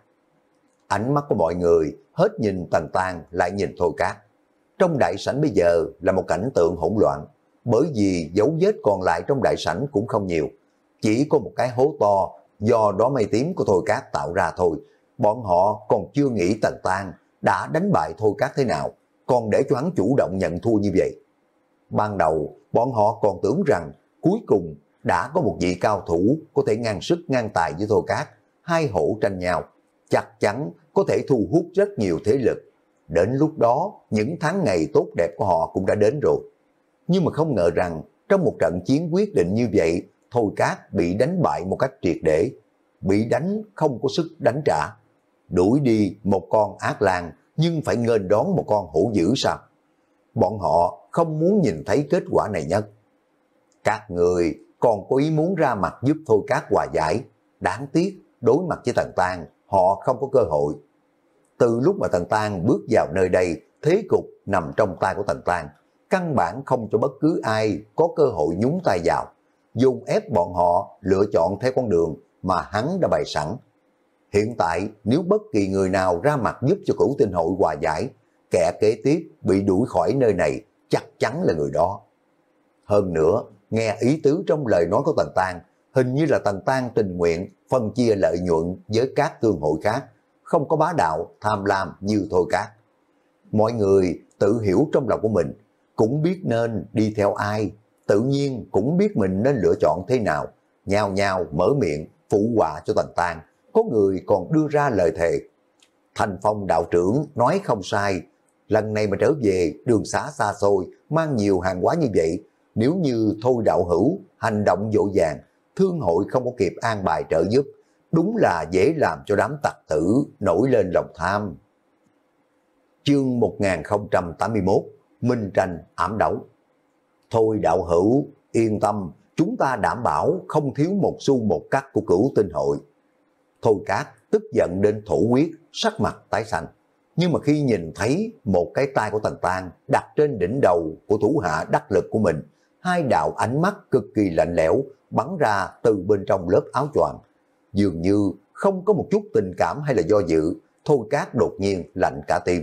Ánh mắt của mọi người hết nhìn Tần Tang lại nhìn Thôi Cát. Trong đại sảnh bây giờ là một cảnh tượng hỗn loạn, bởi vì dấu vết còn lại trong đại sảnh cũng không nhiều. Chỉ có một cái hố to do đó mây tím của Thôi Cát tạo ra thôi. Bọn họ còn chưa nghĩ Tần Tang đã đánh bại Thôi Cát thế nào, còn để cho hắn chủ động nhận thua như vậy. Ban đầu bọn họ còn tưởng rằng cuối cùng đã có một vị cao thủ có thể ngang sức ngang tài với Thôi Cát, hai hổ tranh nhau, chắc chắn có thể thu hút rất nhiều thế lực. Đến lúc đó những tháng ngày tốt đẹp của họ cũng đã đến rồi. Nhưng mà không ngờ rằng trong một trận chiến quyết định như vậy, Thôi Cát bị đánh bại một cách triệt để, bị đánh không có sức đánh trả. Đuổi đi một con ác lang nhưng phải nghênh đón một con hổ dữ sao? Bọn họ không muốn nhìn thấy kết quả này nhất. Các người còn có ý muốn ra mặt giúp Thôi Cát hòa giải. Đáng tiếc đối mặt với Tần Tang họ không có cơ hội. Từ lúc mà Tần Tang bước vào nơi đây, thế cục nằm trong tay của Tần Tang, căn bản không cho bất cứ ai có cơ hội nhúng tay vào, dùng ép bọn họ lựa chọn theo con đường mà hắn đã bày sẵn. Hiện tại nếu bất kỳ người nào ra mặt giúp cho Cửu Tinh hội hòa giải, kẻ kế tiếp bị đuổi khỏi nơi này chắc chắn là người đó. Hơn nữa, nghe ý tứ trong lời nói của Tần Tang, hình như là Tần Tang tình nguyện phân chia lợi nhuận với các thương hội khác, không có bá đạo, tham lam như Thôi Cát. Mọi người tự hiểu trong lòng của mình, cũng biết nên đi theo ai, tự nhiên cũng biết mình nên lựa chọn thế nào, nhao nhao mở miệng phụ họa cho Tần Tang. Có người còn đưa ra lời thề. Thành Phong đạo trưởng nói không sai, lần này mà trở về đường xá xa xôi, mang nhiều hàng hóa như vậy, nếu như Thôi đạo hữu hành động vội vàng, thương hội không có kịp an bài trợ giúp, đúng là dễ làm cho đám tặc tử nổi lên lòng tham. Chương một nghìn không trăm tám mươi mốt, Minh tranh ám đấu. Thôi đạo hữu yên tâm, chúng ta đảm bảo không thiếu một xu một cắt của Cửu Tinh hội. Thôi Cát tức giận đến thổ huyết, sắc mặt tái xanh. Nhưng mà khi nhìn thấy một cái tay của Tần Tang đặt trên đỉnh đầu của thủ hạ đắc lực của mình, hai đạo ánh mắt cực kỳ lạnh lẽo bắn ra từ bên trong lớp áo choàng, dường như không có một chút tình cảm hay là do dự, Thôi Cát đột nhiên lạnh cả tim.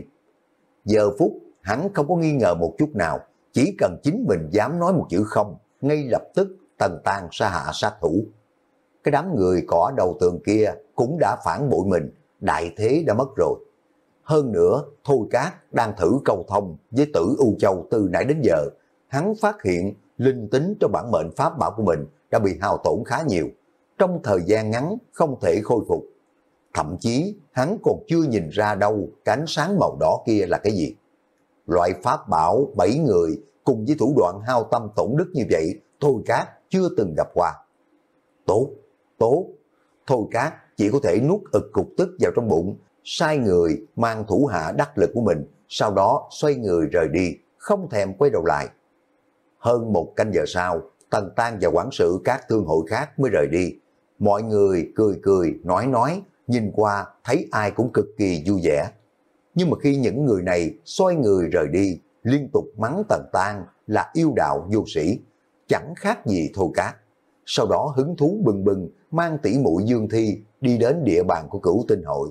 Giờ phút hắn không có nghi ngờ một chút nào, chỉ cần chính mình dám nói một chữ không, ngay lập tức Tần Tang sa hạ sát thủ. Cái đám người cỏ đầu tường kia cũng đã phản bội mình, đại thế đã mất rồi. Hơn nữa, Thôi Cát đang thử cầu thông với Tử U Châu từ nãy đến giờ, hắn phát hiện linh tính trong bản mệnh pháp bảo của mình đã bị hao tổn khá nhiều, trong thời gian ngắn không thể khôi phục. Thậm chí hắn còn chưa nhìn ra đâu cái ánh sáng màu đỏ kia là cái gì. Loại pháp bảo bảy người cùng với thủ đoạn hao tâm tổn đức như vậy, Thôi Cát chưa từng gặp qua. Tốt, tốt, Thôi Cát chỉ có thể nuốt ực cục tức vào trong bụng, sai người mang thủ hạ đắc lực của mình, sau đó xoay người rời đi, không thèm quay đầu lại. Hơn một canh giờ sau, Tần Tang và quản sự các thương hội khác mới rời đi. Mọi người cười cười, nói nói, nhìn qua thấy ai cũng cực kỳ vui vẻ. Nhưng mà khi những người này xoay người rời đi, liên tục mắng Tần Tang là yêu đạo vô sĩ, chẳng khác gì Thôi Cát. Sau đó hứng thú bừng bừng mang tỷ muội Dương Thi đi đến địa bàn của Cửu Tinh hội.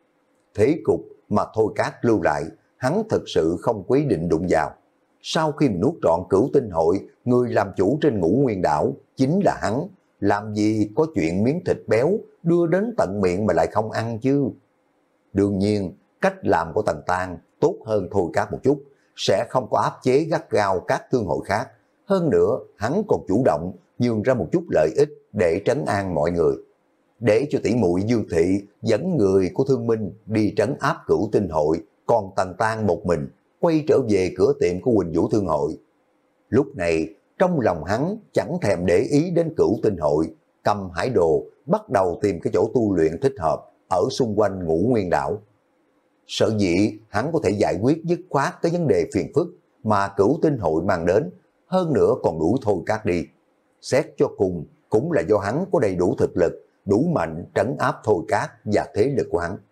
Thế cục mà Thôi Cát lưu lại, hắn thực sự không quyết định đụng vào. Sau khi mình nuốt trọn Cửu Tinh hội, người làm chủ trên Ngũ Nguyên đảo chính là hắn. Làm gì có chuyện miếng thịt béo đưa đến tận miệng mà lại không ăn chứ. Đương nhiên, cách làm của Tần Tang tốt hơn Thôi Cát một chút, sẽ không có áp chế gắt gao các thương hội khác. Hơn nữa, hắn còn chủ động nhường ra một chút lợi ích để trấn an mọi người. Để cho tỷ muội Dương Thị dẫn người của Thương Minh đi trấn áp Cửu Tinh hội, còn Tần Tang một mình quay trở về cửa tiệm của Quỳnh Vũ Thương hội. Lúc này, trong lòng hắn chẳng thèm để ý đến Cửu Tinh hội, cầm hải đồ bắt đầu tìm cái chỗ tu luyện thích hợp ở xung quanh Ngũ Nguyên đảo. Sở dĩ hắn có thể giải quyết dứt khoát cái vấn đề phiền phức mà Cửu Tinh hội mang đến, hơn nữa còn đuổi Thôi Cát đi. Xét cho cùng cũng là do hắn có đầy đủ thực lực, đủ mạnh trấn áp Thôi Cát và thế lực của hắn.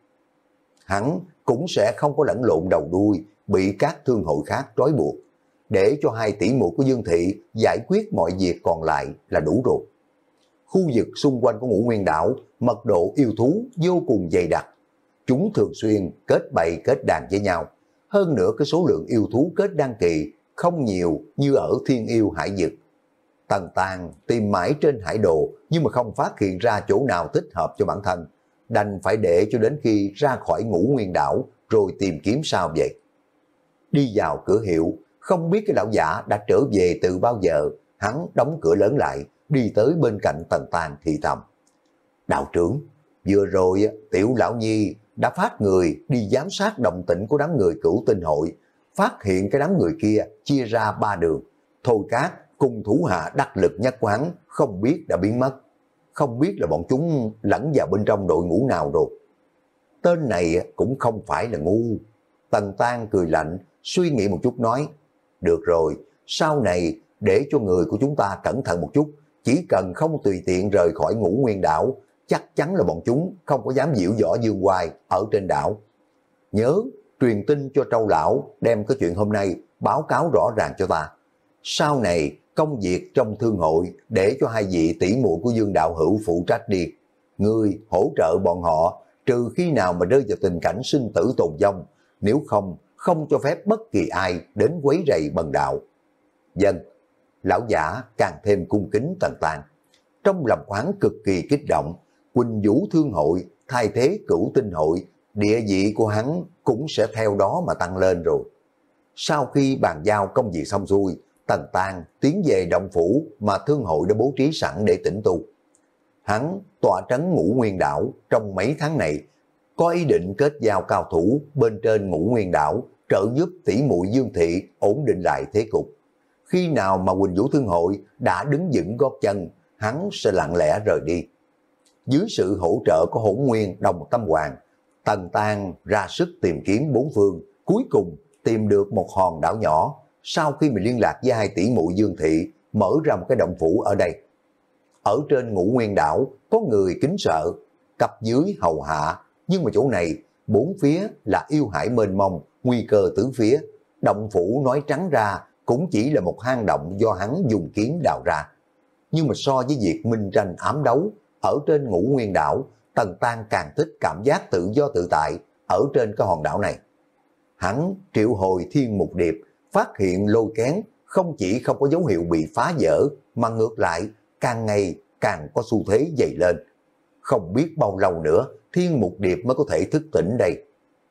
Hắn cũng sẽ không có lẫn lộn đầu đuôi, bị các thương hội khác trói buộc. Để cho hai tỷ muội của Dương Thị giải quyết mọi việc còn lại là đủ rồi. Khu vực xung quanh của Ngũ Nguyên đảo, mật độ yêu thú vô cùng dày đặc. Chúng thường xuyên kết bầy kết đàn với nhau. Hơn nữa cái số lượng yêu thú kết đan kỳ không nhiều như ở Thiên Yêu Hải Vực. Tần Tang tìm mãi trên hải đồ nhưng mà không phát hiện ra chỗ nào thích hợp cho bản thân. Đành phải để cho đến khi ra khỏi Ngũ Nguyên đảo rồi tìm kiếm sao vậy. Đi vào cửa hiệu, không biết cái lão giả đã trở về từ bao giờ, hắn đóng cửa lớn lại, đi tới bên cạnh Tần Tang thì thầm. Đạo trưởng, vừa rồi tiểu lão nhi đã phát người đi giám sát động tĩnh của đám người Cửu Tinh hội, phát hiện cái đám người kia chia ra ba đường. Thôi Cát cùng thủ hạ đắc lực nhất của hắn không biết đã biến mất. Không biết là bọn chúng lẫn vào bên trong đội ngũ nào rồi. Tên này cũng không phải là ngu. Tần Tang cười lạnh, suy nghĩ một chút nói. Được rồi, sau này để cho người của chúng ta cẩn thận một chút. Chỉ cần không tùy tiện rời khỏi Ngũ Nguyên đảo, chắc chắn là bọn chúng không có dám diễu võ dương oai ở trên đảo. Nhớ, truyền tin cho Trâu Lão đem cái chuyện hôm nay báo cáo rõ ràng cho ta. Sau này, công việc trong thương hội để cho hai vị tỷ muội của Dương đạo hữu phụ trách đi. Ngươi hỗ trợ bọn họ, trừ khi nào mà rơi vào tình cảnh sinh tử tồn vong, nếu không, không cho phép bất kỳ ai đến quấy rầy bần đạo. Dân, lão giả càng thêm cung kính Tần Tang. Trong lòng hắn cực kỳ kích động, Quỳnh Vũ Thương hội thay thế Cửu Tinh hội, địa vị của hắn cũng sẽ theo đó mà tăng lên rồi. Sau khi bàn giao công việc xong xuôi, Tần Tang tiến về động phủ mà thương hội đã bố trí sẵn để tĩnh tu. Hắn tọa trấn Ngũ Nguyên đảo trong mấy tháng này, có ý định kết giao cao thủ bên trên Ngũ Nguyên đảo, trợ giúp tỷ muội Dương Thị ổn định lại thế cục. Khi nào mà Quỳnh Vũ Thương hội đã đứng vững gót chân, hắn sẽ lặng lẽ rời đi. Dưới sự hỗ trợ của Hỗn Nguyên Đồng Tâm Hoàng, Tần Tang ra sức tìm kiếm bốn phương, cuối cùng tìm được một hòn đảo nhỏ. Sau khi mình liên lạc với hai tỷ muội Dương Thị, mở ra một cái động phủ ở đây. Ở trên Ngũ Nguyên đảo có người kính sợ, cấp dưới hầu hạ, nhưng mà chỗ này bốn phía là yêu hải mênh mông, nguy cơ tứ phía. Động phủ nói trắng ra cũng chỉ là một hang động do hắn dùng kiếm đào ra. Nhưng mà so với việc minh tranh ám đấu, ở trên Ngũ Nguyên đảo, Tần Tăng càng thích cảm giác tự do tự tại ở trên cái hòn đảo này. Hắn triệu hồi thiên mục điệp, phát hiện lôi kén không chỉ không có dấu hiệu bị phá vỡ, mà ngược lại càng ngày càng có xu thế dày lên. Không biết bao lâu nữa thiên mục điệp mới có thể thức tỉnh đây.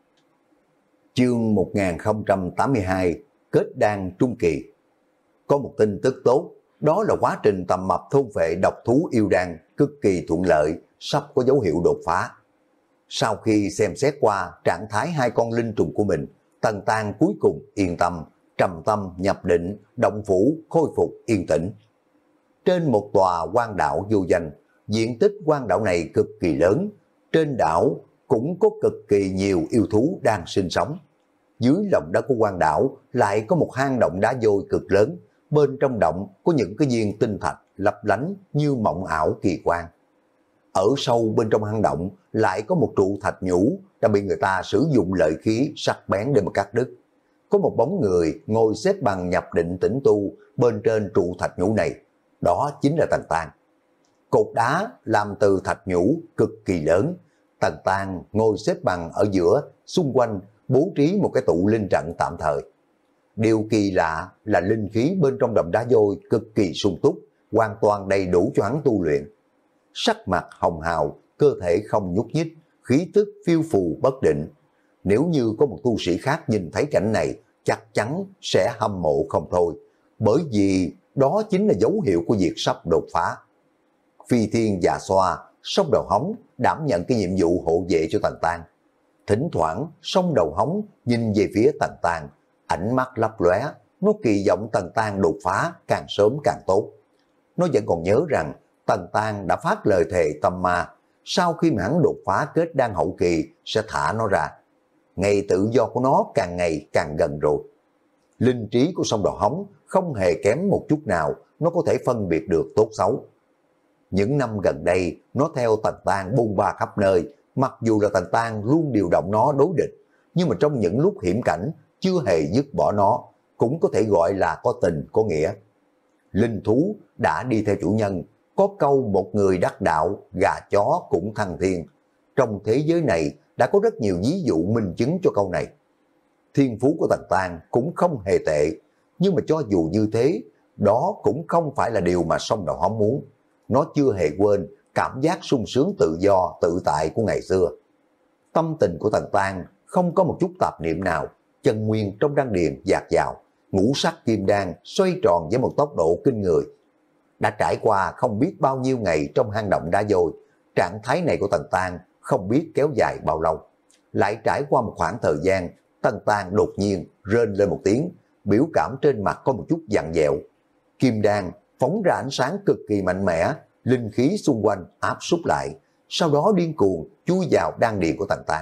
Chương một nghìn không trăm tám mươi hai, kết đan trung kỳ. Có một tin tức tốt, đó là quá trình tầm mập thôn vệ độc thú yêu đan cực kỳ thuận lợi, sắp có dấu hiệu đột phá. Sau khi xem xét qua trạng thái hai con linh trùng của mình, Tần Tăng cuối cùng yên tâm, trầm tâm nhập định, động phủ khôi phục yên tĩnh. Trên một tòa hoang đảo vô danh, diện tích hoang đảo này cực kỳ lớn, trên đảo cũng có cực kỳ nhiều yêu thú đang sinh sống. Dưới lòng đất của hoang đảo lại có một hang động đá vôi cực lớn, bên trong động có những cái viên tinh thạch lấp lánh như mộng ảo kỳ quan. Ở sâu bên trong hang động lại có một trụ thạch nhũ đã bị người ta sử dụng lợi khí sắc bén để mà cắt đứt. Có một bóng người ngồi xếp bằng nhập định tĩnh tu bên trên trụ thạch nhũ này, đó chính là Tần Tăng. Cột đá làm từ thạch nhũ cực kỳ lớn, Tần Tăng ngồi xếp bằng ở giữa, xung quanh bố trí một cái tụ linh trận tạm thời. Điều kỳ lạ là linh khí bên trong động đá vôi cực kỳ sung túc, hoàn toàn đầy đủ cho hắn tu luyện. Sắc mặt hồng hào, cơ thể không nhúc nhích, khí tức phiêu phù bất định. Nếu như có một tu sĩ khác nhìn thấy cảnh này, chắc chắn sẽ hâm mộ không thôi, bởi vì đó chính là dấu hiệu của việc sắp đột phá. Phi Thiên Dạ Xoa, Song Đầu Hống đảm nhận cái nhiệm vụ hộ vệ cho Tần Tăng. Thỉnh thoảng Song Đầu Hống nhìn về phía Tần Tăng, ánh mắt lấp lóe, nó kỳ vọng Tần Tăng đột phá càng sớm càng tốt. Nó vẫn còn nhớ rằng Tần Tăng đã phát lời thề tâm ma, sau khi mà hắn đột phá kết đan hậu kỳ sẽ thả nó ra. Ngày tự do của nó càng ngày càng gần rồi. Linh trí của Song Đầu Hống không hề kém một chút nào, nó có thể phân biệt được tốt xấu. Những năm gần đây, nó theo Tần Tăng bôn ba khắp nơi, mặc dù là Tần Tăng luôn điều động nó đối địch, nhưng mà trong những lúc hiểm cảnh, chưa hề dứt bỏ nó, cũng có thể gọi là có tình, có nghĩa. Linh thú đã đi theo chủ nhân, có câu một người đắc đạo, gà chó cũng thăng thiên. Trong thế giới này đã có rất nhiều ví dụ minh chứng cho câu này. Thiên phú của Tần Tăng cũng không hề tệ, nhưng mà cho dù như thế, đó cũng không phải là điều mà Song Đầu Hống muốn. Nó chưa hề quên cảm giác sung sướng tự do, tự tại của ngày xưa. Tâm tình của Tần Tăng không có một chút tạp niệm nào, chân nguyên trong đan điền dạt dào, ngũ sắc kim đan xoay tròn với một tốc độ kinh người. Đã trải qua không biết bao nhiêu ngày trong hang động đá vôi, trạng thái này của Tần Tăng không biết kéo dài bao lâu. Lại trải qua một khoảng thời gian, Tần Tăng đột nhiên rên lên một tiếng, biểu cảm trên mặt có một chút dặn dẹo. Kim đan phóng ra ánh sáng cực kỳ mạnh mẽ, linh khí xung quanh áp súc lại, sau đó điên cuồng chui vào đan điền của Tần Tăng.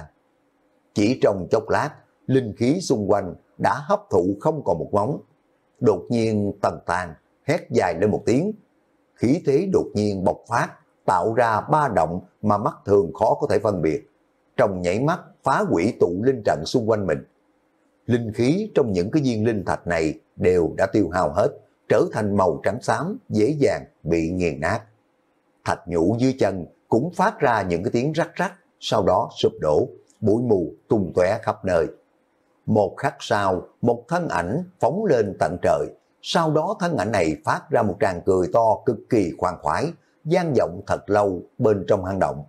Chỉ trong chốc lát, linh khí xung quanh đã hấp thụ không còn một móng. Đột nhiên Tần Tăng hét dài lên một tiếng, khí thế đột nhiên bộc phát, tạo ra ba động mà mắt thường khó có thể phân biệt. Trong nhảy mắt phá hủy tụ linh trận xung quanh mình. Linh khí trong những cái viên linh thạch này đều đã tiêu hao hết, trở thành màu trắng xám, dễ dàng bị nghiền nát. Thạch nhũ dưới chân cũng phát ra những cái tiếng rắc rắc, sau đó sụp đổ, bụi mù tung tóe khắp nơi. Một khắc sau, một thân ảnh phóng lên tận trời, sau đó thân ảnh này phát ra một tràng cười to cực kỳ khoan khoái, vang vọng thật lâu bên trong hang động.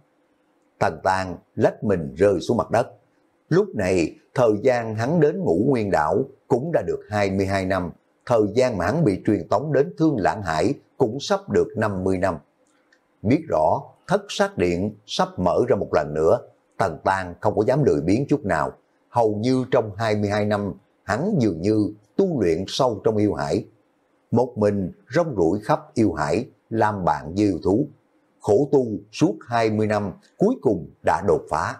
Tần Tăng lách mình rơi xuống mặt đất. Lúc này, thời gian hắn đến Ngũ Nguyên đảo cũng đã được hai mươi hai năm, thời gian mà hắn bị truyền tống đến Thương Lãng Hải cũng sắp được năm mươi năm. Biết rõ thất sát điện sắp mở ra một lần nữa, Tần Tăng không có dám lười biếng chút nào. Hầu như trong hai mươi hai năm, hắn dường như tu luyện sâu trong yêu hải. Một mình rong ruổi khắp yêu hải, làm bạn với yêu thú. Khổ tu suốt hai mươi năm, cuối cùng đã đột phá.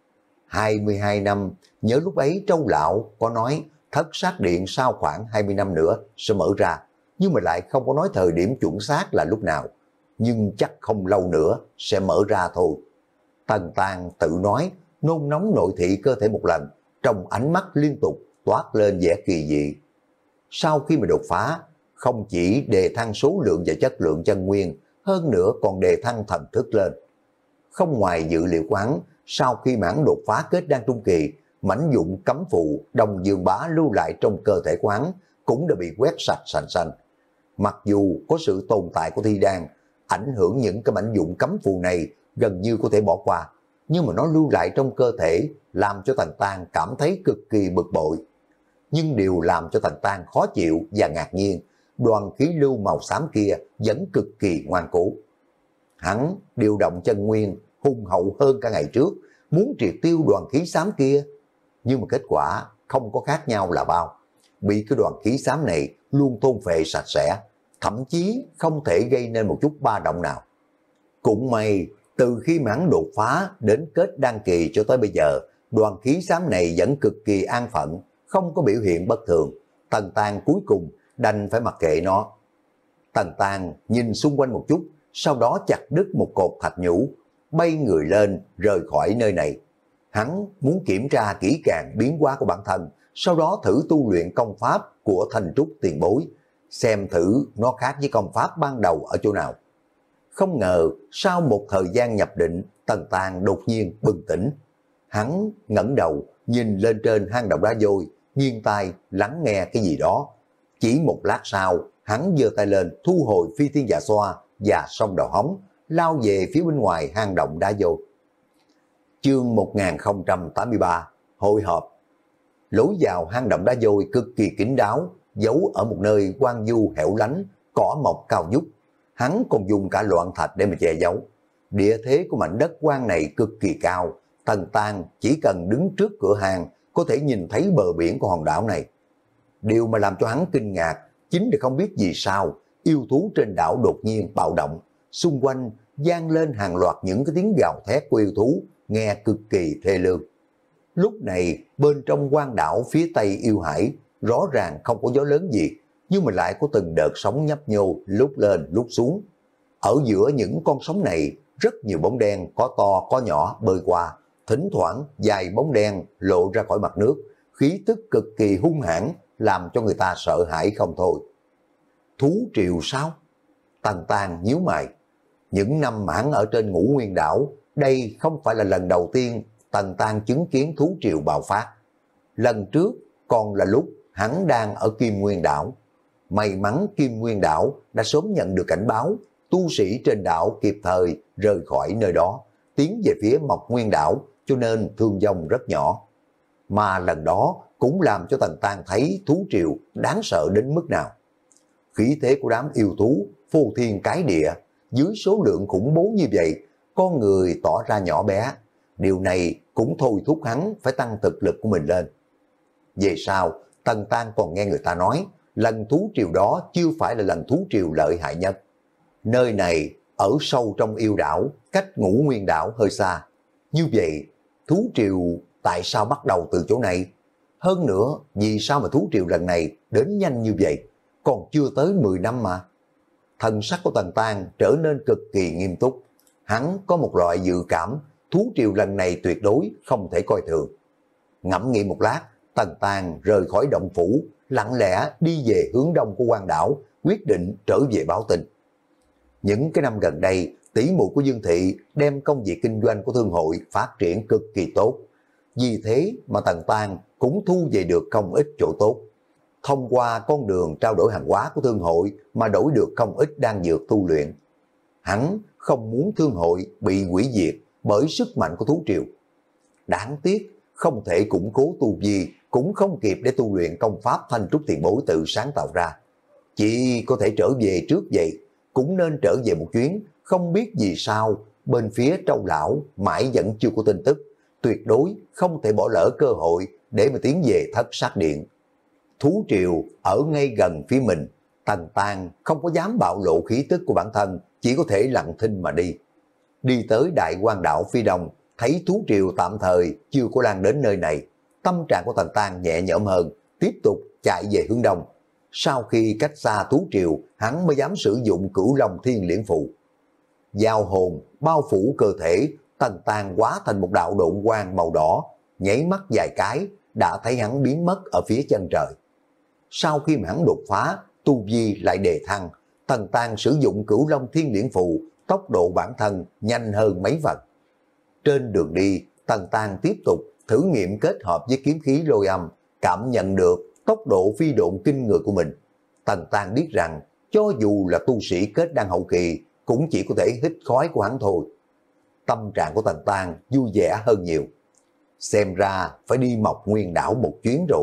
hai mươi hai năm, nhớ lúc ấy Trâu Lão có nói thất sát điện sau khoảng hai mươi năm nữa sẽ mở ra, nhưng mà lại không có nói thời điểm chuẩn xác là lúc nào. Nhưng chắc không lâu nữa sẽ mở ra thôi. Tần Tang tự nói, nôn nóng nội thị cơ thể một lần, trong ánh mắt liên tục toát lên vẻ kỳ dị. Sau khi mà đột phá, không chỉ đề thăng số lượng và chất lượng chân nguyên, hơn nữa còn đề thăng thần thức lên. Không ngoài dự liệu của hắn, sau khi mãn đột phá kết đan trung kỳ, mảnh dụng cấm phù Đông Dương Bá lưu lại trong cơ thể của hắn cũng đã bị quét sạch sành xanh. Mặc dù có sự tồn tại của thi đan, ảnh hưởng những cái mảnh dụng cấm phù này gần như có thể bỏ qua, nhưng mà nó lưu lại trong cơ thể làm cho Tần Tang cảm thấy cực kỳ bực bội. Nhưng điều làm cho Tần Tang khó chịu và ngạc nhiên, đoàn khí lưu màu xám kia vẫn cực kỳ ngoan cố. Hắn điều động chân nguyên hùng hậu hơn cả ngày trước, muốn triệt tiêu đoàn khí xám kia, nhưng mà kết quả không có khác nhau là bao. Bị cái đoàn khí xám này luôn thôn phệ sạch sẽ, thậm chí không thể gây nên một chút ba động nào. Cũng may, từ khi mãn đột phá đến kết đan kỳ cho tới bây giờ, đoàn khí xám này vẫn cực kỳ an phận, không có biểu hiện bất thường. Tần Tang cuối cùng đành phải mặc kệ nó. Tần Tang nhìn xung quanh một chút, sau đó chặt đứt một cột thạch nhũ, bay người lên rời khỏi nơi này. Hắn muốn kiểm tra kỹ càng biến hóa của bản thân, sau đó thử tu luyện công pháp của Thanh Trúc tiền bối, xem thử nó khác với công pháp ban đầu ở chỗ nào. Không ngờ sau một thời gian nhập định, Tần Tang đột nhiên bừng tỉnh. Hắn ngẩng đầu nhìn lên trên hang động đá vôi, nghiêng tai lắng nghe cái gì đó. Chỉ một lát sau, hắn giơ tay lên thu hồi phi thiên dạ xoa và song đầu hóng, lao về phía bên ngoài hang động đá vôi. Chương một nghìn không trăm tám mươi ba, hội họp. Lối vào hang động đá vôi cực kỳ kín đáo, giấu ở một nơi hoang vu hẻo lánh, cỏ mọc cao vút. Hắn còn dùng cả loạn thạch để mà che giấu. Địa thế của mảnh đất hoang này cực kỳ cao, Tần Tang chỉ cần đứng trước cửa hàng có thể nhìn thấy bờ biển của hòn đảo này. Điều mà làm cho hắn kinh ngạc chính là không biết vì sao yêu thú trên đảo đột nhiên bạo động, xung quanh vang lên hàng loạt những cái tiếng gào thét của yêu thú, nghe cực kỳ thê lương. Lúc này bên trong hoang đảo phía tây yêu hải rõ ràng không có gió lớn gì, nhưng mà lại có từng đợt sóng nhấp nhô lúc lên lúc xuống. Ở giữa những con sóng này rất nhiều bóng đen có to có nhỏ bơi qua, thỉnh thoảng vài bóng đen lộ ra khỏi mặt nước, khí tức cực kỳ hung hãn làm cho người ta sợ hãi không thôi. Thú triều sao? Tần Tang nhíu mày. Những năm mãn ở trên Ngũ Nguyên đảo, đây không phải là lần đầu tiên Tần Tang chứng kiến thú triều bạo phát. Lần trước còn là lúc hắn đang ở Kim Nguyên đảo. May mắn Kim Nguyên đảo đã sớm nhận được cảnh báo, tu sĩ trên đảo kịp thời rời khỏi nơi đó, tiến về phía Mộc Nguyên đảo, cho nên thương vong rất nhỏ. Mà lần đó cũng làm cho Tần Tang thấy thú triều đáng sợ đến mức nào. Khí thế của đám yêu thú phô thiên cái địa, dưới số lượng khủng bố như vậy, con người tỏ ra nhỏ bé. Điều này cũng thôi thúc hắn phải tăng thực lực của mình lên. Về sau, Tần Tang còn nghe người ta nói, lần thú triều đó chưa phải là lần thú triều lợi hại nhất. Nơi này ở sâu trong yêu đảo, cách Ngũ Nguyên đảo hơi xa. Như vậy, thú triều tại sao bắt đầu từ chỗ này? Hơn nữa, vì sao mà thú triều lần này đến nhanh như vậy? Còn chưa tới mười năm mà. Thần sắc của Tần Tang trở nên cực kỳ nghiêm túc. Hắn có một loại dự cảm, thú triều lần này tuyệt đối không thể coi thường. Ngẫm nghĩ một lát, Tần Tang rời khỏi động phủ, lặng lẽ đi về hướng đông của quan đảo, quyết định trở về báo tin. Những cái năm gần đây, tỷ muội của Dương Thị đem công việc kinh doanh của thương hội phát triển cực kỳ tốt. Vì thế mà Tần Tang cũng thu về được không ít chỗ tốt. Thông qua con đường trao đổi hàng hóa của thương hội mà đổi được không ít đan dược tu luyện. Hắn không muốn thương hội bị hủy diệt bởi sức mạnh của thú triều. Đáng tiếc, không thể củng cố tu vi, cũng không kịp để tu luyện công pháp Thanh Trúc tiền bối tự sáng tạo ra. Chỉ có thể trở về trước vậy, cũng nên trở về một chuyến, không biết vì sao bên phía Trâu lão mãi vẫn chưa có tin tức, tuyệt đối không thể bỏ lỡ cơ hội để mà tiến về Thất Sát Điện. Thú triều ở ngay gần phía mình, Tần Tang không có dám bạo lộ khí tức của bản thân, chỉ có thể lặng thinh mà đi. Đi tới Đại Quan đảo phía đông, thấy thú triều tạm thời chưa có lan đến nơi này, tâm trạng của Tần Tang nhẹ nhõm hơn, tiếp tục chạy về hướng đông. Sau khi cách xa thú triều, hắn mới dám sử dụng Cửu Long Thiên Liễn Phù. Giao hồn bao phủ cơ thể, Tần Tàng hóa thành một đạo độn quang màu đỏ, nháy mắt vài cái, đã thấy hắn biến mất ở phía chân trời. Sau khi mà hắn đột phá, tu vi lại đề thăng, Tần Tàng sử dụng Cửu Long Thiên Liễn Phù, tốc độ bản thân nhanh hơn mấy phần. Trên đường đi, Tần Tàng tiếp tục thử nghiệm kết hợp với kiếm khí lôi âm, cảm nhận được tốc độ phi độn kinh người của mình. Tần Tàng biết rằng, cho dù là tu sĩ kết đan hậu kỳ, cũng chỉ có thể hít khói của hắn thôi. Tâm trạng của Tần Tàng vui vẻ hơn nhiều. Xem ra phải đi Mộc Nguyên đảo một chuyến rồi.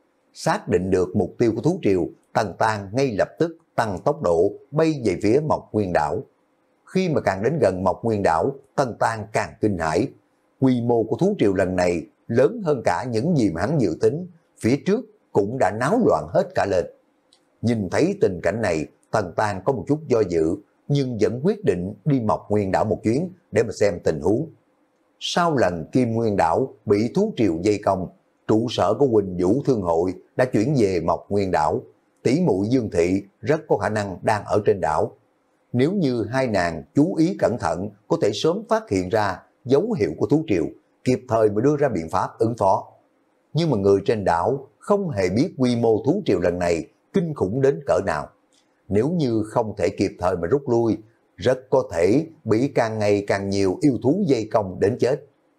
Xác định được mục tiêu của thú triều, Tần Tàng ngay lập tức tăng tốc độ bay về phía Mộc Nguyên đảo. Khi mà càng đến gần Mộc Nguyên đảo, Tần Tàng càng kinh hãi. Quy mô của thú triều lần này lớn hơn cả những gì mà hắn dự tính, phía trước cũng đã náo loạn hết cả lên. Nhìn thấy tình cảnh này, Tần Tàng có một chút do dự, nhưng vẫn quyết định đi Mộc Nguyên đảo một chuyến để mà xem tình huống. Sau lần Kim Nguyên đảo bị thú triều vây công, trụ sở của Quỳnh Vũ Thương hội đã chuyển về Mộc Nguyên đảo. Tỷ muội Dương Thị rất có khả năng đang ở trên đảo. Nếu như hai nàng chú ý cẩn thận, có thể sớm phát hiện ra dấu hiệu của thú triều, kịp thời mà đưa ra biện pháp ứng phó. Nhưng mà người trên đảo không hề biết quy mô thú triều lần này kinh khủng đến cỡ nào. Nếu như không thể kịp thời mà rút lui, rất có thể bị càng ngày càng nhiều yêu thú vây công đến chết.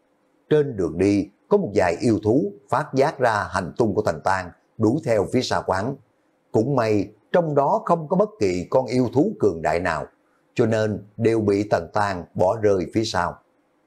Trên đường đi, có một vài yêu thú phát giác ra hành tung của Tần Tàng, đuổi theo phía sau quán. Cũng may, trong đó không có bất kỳ con yêu thú cường đại nào, cho nên đều bị Tần Tàng bỏ rơi phía sau.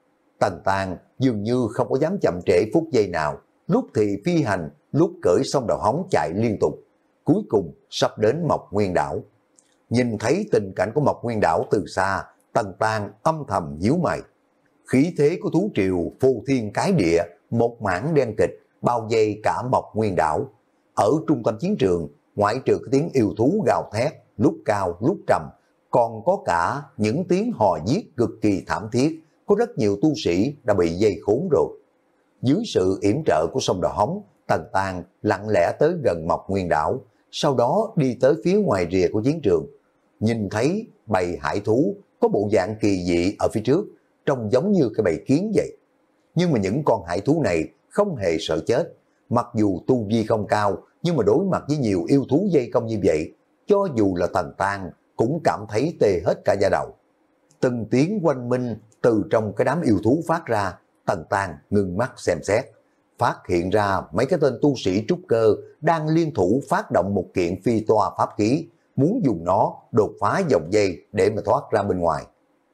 Tần Tàng dường như không có dám chậm trễ phút giây nào, lúc thì phi hành, lúc cưỡi song đầu hóng chạy liên tục. Cuối cùng sắp đến Mộc Nguyên đảo. Nhìn thấy tình cảnh của Mộc Nguyên đảo từ xa, Tần Tàng âm thầm nhíu mày. Khí thế của thú triều phô thiên cái địa, một mảng đen kịch bao vây cả Mộc Nguyên đảo. Ở trung tâm chiến trường, ngoại trừ cái tiếng yêu thú gào thét, lúc cao lúc trầm, còn có cả những tiếng hò giết cực kỳ thảm thiết. Có rất nhiều tu sĩ đã bị dây khốn rồi. Dưới sự yểm trợ của sông Đò Hóng, Tần Tàng lặng lẽ tới gần Mộc Nguyên đảo, sau đó đi tới phía ngoài rìa của chiến trường. Nhìn thấy bầy hải thú có bộ dạng kỳ dị ở phía trước, trông giống như cái bầy kiến vậy. Nhưng mà những con hải thú này không hề sợ chết. Mặc dù tu vi không cao, nhưng mà đối mặt với nhiều yêu thú dây công như vậy, cho dù là Tần Tàng cũng cảm thấy tê hết cả da đầu. Từng tiếng oanh minh từ trong cái đám yêu thú phát ra, Tần Tàng ngưng mắt xem xét, phát hiện ra mấy cái tên tu sĩ trúc cơ đang liên thủ phát động một kiện phi toa pháp khí, muốn dùng nó đột phá dòng dây để mà thoát ra bên ngoài.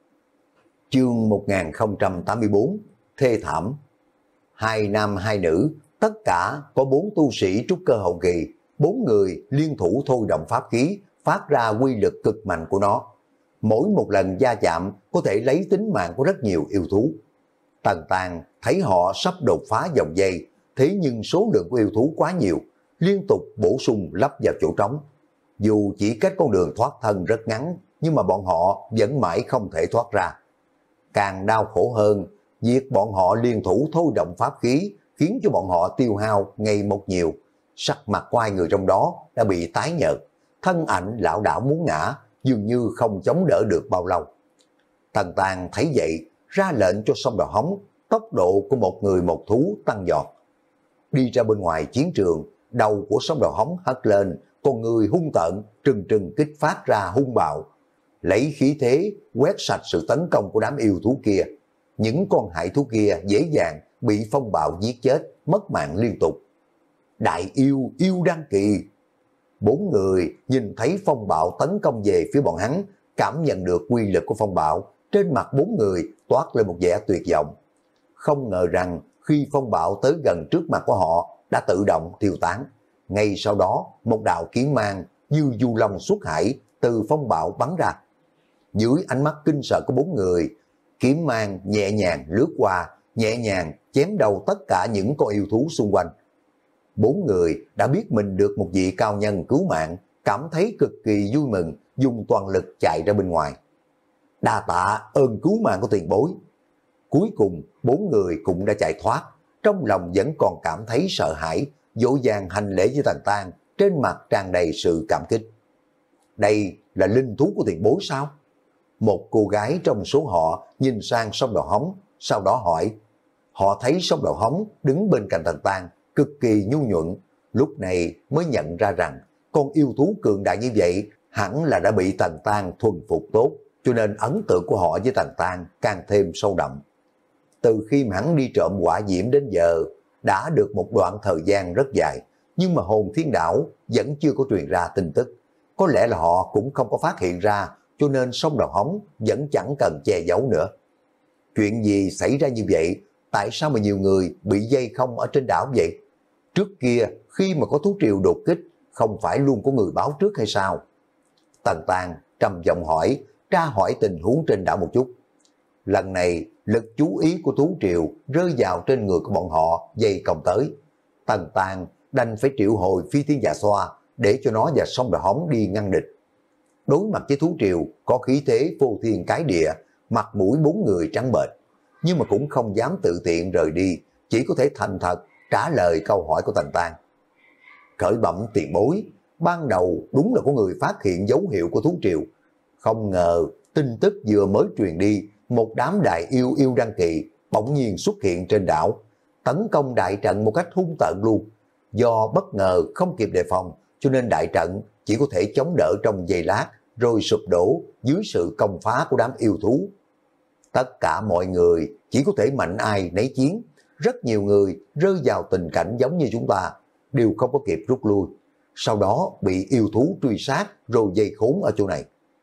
Chương một nghìn không trăm tám mươi tư, thê thảm. Hai nam hai nữ, tất cả có bốn tu sĩ trúc cơ hậu kỳ, bốn người liên thủ thôi động pháp khí, phát ra quy lực cực mạnh của nó. Mỗi một lần va chạm có thể lấy tính mạng của rất nhiều yêu thú. Tần Tàng thấy họ sắp đột phá dòng dây, thế nhưng số lượng của yêu thú quá nhiều, liên tục bổ sung lấp vào chỗ trống. Dù chỉ cách con đường thoát thân rất ngắn, nhưng mà bọn họ vẫn mãi không thể thoát ra. Càng đau khổ hơn, việc bọn họ liên thủ thôi động pháp khí khiến cho bọn họ tiêu hao ngày một nhiều. Sắc mặt của hai người trong đó đã bị tái nhợt, thân ảnh lão đảo muốn ngã, dường như không chống đỡ được bao lâu. Tần Tàng thấy vậy, ra lệnh cho sông Đò Hóng, tốc độ của một người một thú tăng giọt. Đi ra bên ngoài chiến trường, đầu của sông Đò Hóng hất lên, con người hung tợn, trừng trừng kích phát ra hung bạo, lấy khí thế quét sạch sự tấn công của đám yêu thú kia. Những con hải thú kia dễ dàng bị phong bạo giết chết, mất mạng liên tục. Đại yêu, yêu đăng kỳ. Bốn người nhìn thấy phong bạo tấn công về phía bọn hắn, cảm nhận được quy lực của phong bạo, trên mặt bốn người toát lên một vẻ tuyệt vọng. Không ngờ rằng khi phong bạo tới gần trước mặt của họ đã tự động tiêu tán. Ngay sau đó, một đạo kiếm mang như du long xuất hải từ phong bạo bắn ra. Dưới ánh mắt kinh sợ của bốn người, kiếm mang nhẹ nhàng lướt qua, nhẹ nhàng chém đầu tất cả những con yêu thú xung quanh. Bốn người đã biết mình được một vị cao nhân cứu mạng, cảm thấy cực kỳ vui mừng, dùng toàn lực chạy ra bên ngoài. Đa tạ ơn cứu mạng của tiền bối. Cuối cùng bốn người cũng đã chạy thoát, trong lòng vẫn còn cảm thấy sợ hãi, dỗ dàng hành lễ với Tần Tàng, trên mặt tràn đầy sự cảm kích. Đây là linh thú của tiền bối sao? Một cô gái trong số họ nhìn sang sông Đò Hóng, sau đó hỏi. Họ thấy sông Đầu Hóng đứng bên cạnh Tần Tang, cực kỳ nhu nhuận, lúc này mới nhận ra rằng con yêu thú cường đại như vậy hẳn là đã bị Tần Tang thuần phục tốt, cho nên ấn tượng của họ với Tần Tang càng thêm sâu đậm. Từ khi mà hắn đi trộm hỏa diễm đến giờ, đã được một đoạn thời gian rất dài, nhưng mà hồn thiên đảo vẫn chưa có truyền ra tin tức. Có lẽ là họ cũng không có phát hiện ra, cho nên sông Đầu Hóng vẫn chẳng cần che giấu nữa. Chuyện gì xảy ra như vậy? Tại sao mà nhiều người bị dây không ở trên đảo vậy? Trước kia khi mà có thú triều đột kích, không phải luôn có người báo trước hay sao? Tần Tang trầm giọng hỏi, tra hỏi tình huống trên đảo một chút. Lần này lực chú ý của thú triều rơi vào trên người của bọn họ dây công tới. Tần Tang đành phải triệu hồi Phi Thiên Dạ Xoa để cho nó và sông Đầu Hóng đi ngăn địch. Đối mặt với thú triều có khí thế phô thiên cái địa, mặt mũi bốn người trắng bệch, nhưng mà cũng không dám tự tiện rời đi, chỉ có thể thành thật trả lời câu hỏi của Tần Tang. Khởi bẩm tiền bối, ban đầu đúng là có người phát hiện dấu hiệu của thú triều. Không ngờ tin tức vừa mới truyền đi, một đám đại yêu yêu đăng kỳ bỗng nhiên xuất hiện trên đảo, tấn công đại trận một cách hung tợn luôn. Do bất ngờ không kịp đề phòng, cho nên đại trận chỉ có thể chống đỡ trong giây lát, rồi sụp đổ dưới sự công phá của đám yêu thú. Tất cả mọi người chỉ có thể mạnh ai nấy chiến, rất nhiều người rơi vào tình cảnh giống như chúng ta, đều không có kịp rút lui. Sau đó bị yêu thú truy sát rồi dây khốn ở chỗ này.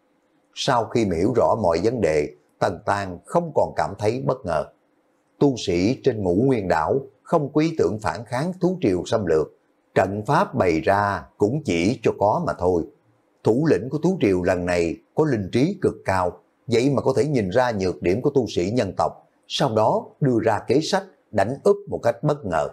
Sau khi mà hiểu rõ mọi vấn đề, Tần Tang không còn cảm thấy bất ngờ. Tu sĩ trên Ngũ Nguyên đảo không có ý tưởng phản kháng thú triều xâm lược, trận pháp bày ra cũng chỉ cho có mà thôi. Thủ lĩnh của thú triều lần này có linh trí cực cao, vậy mà có thể nhìn ra nhược điểm của tu sĩ nhân tộc, sau đó đưa ra kế sách đánh úp một cách bất ngờ.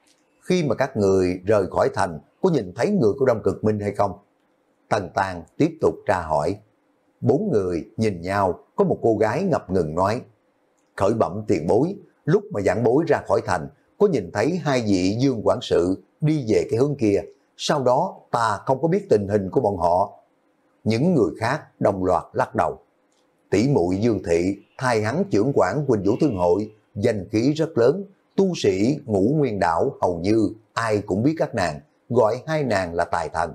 Khi mà các người rời khỏi thành, có nhìn thấy người của Đông Cực Minh hay không? Tần Tang tiếp tục tra hỏi. Bốn người nhìn nhau, có một cô gái ngập ngừng nói. Khởi bẩm tiền bối, lúc mà giảng bối ra khỏi thành, có nhìn thấy hai vị Dương quản sự đi về cái hướng kia, sau đó ta không có biết tình hình của bọn họ. Những người khác đồng loạt lắc đầu. Tỷ muội Dương Thị thay hắn trưởng quản Quỳnh Vũ Thương Hội, danh khí rất lớn, tu sĩ Ngũ Nguyên đảo hầu như ai cũng biết các nàng, gọi hai nàng là tài thần.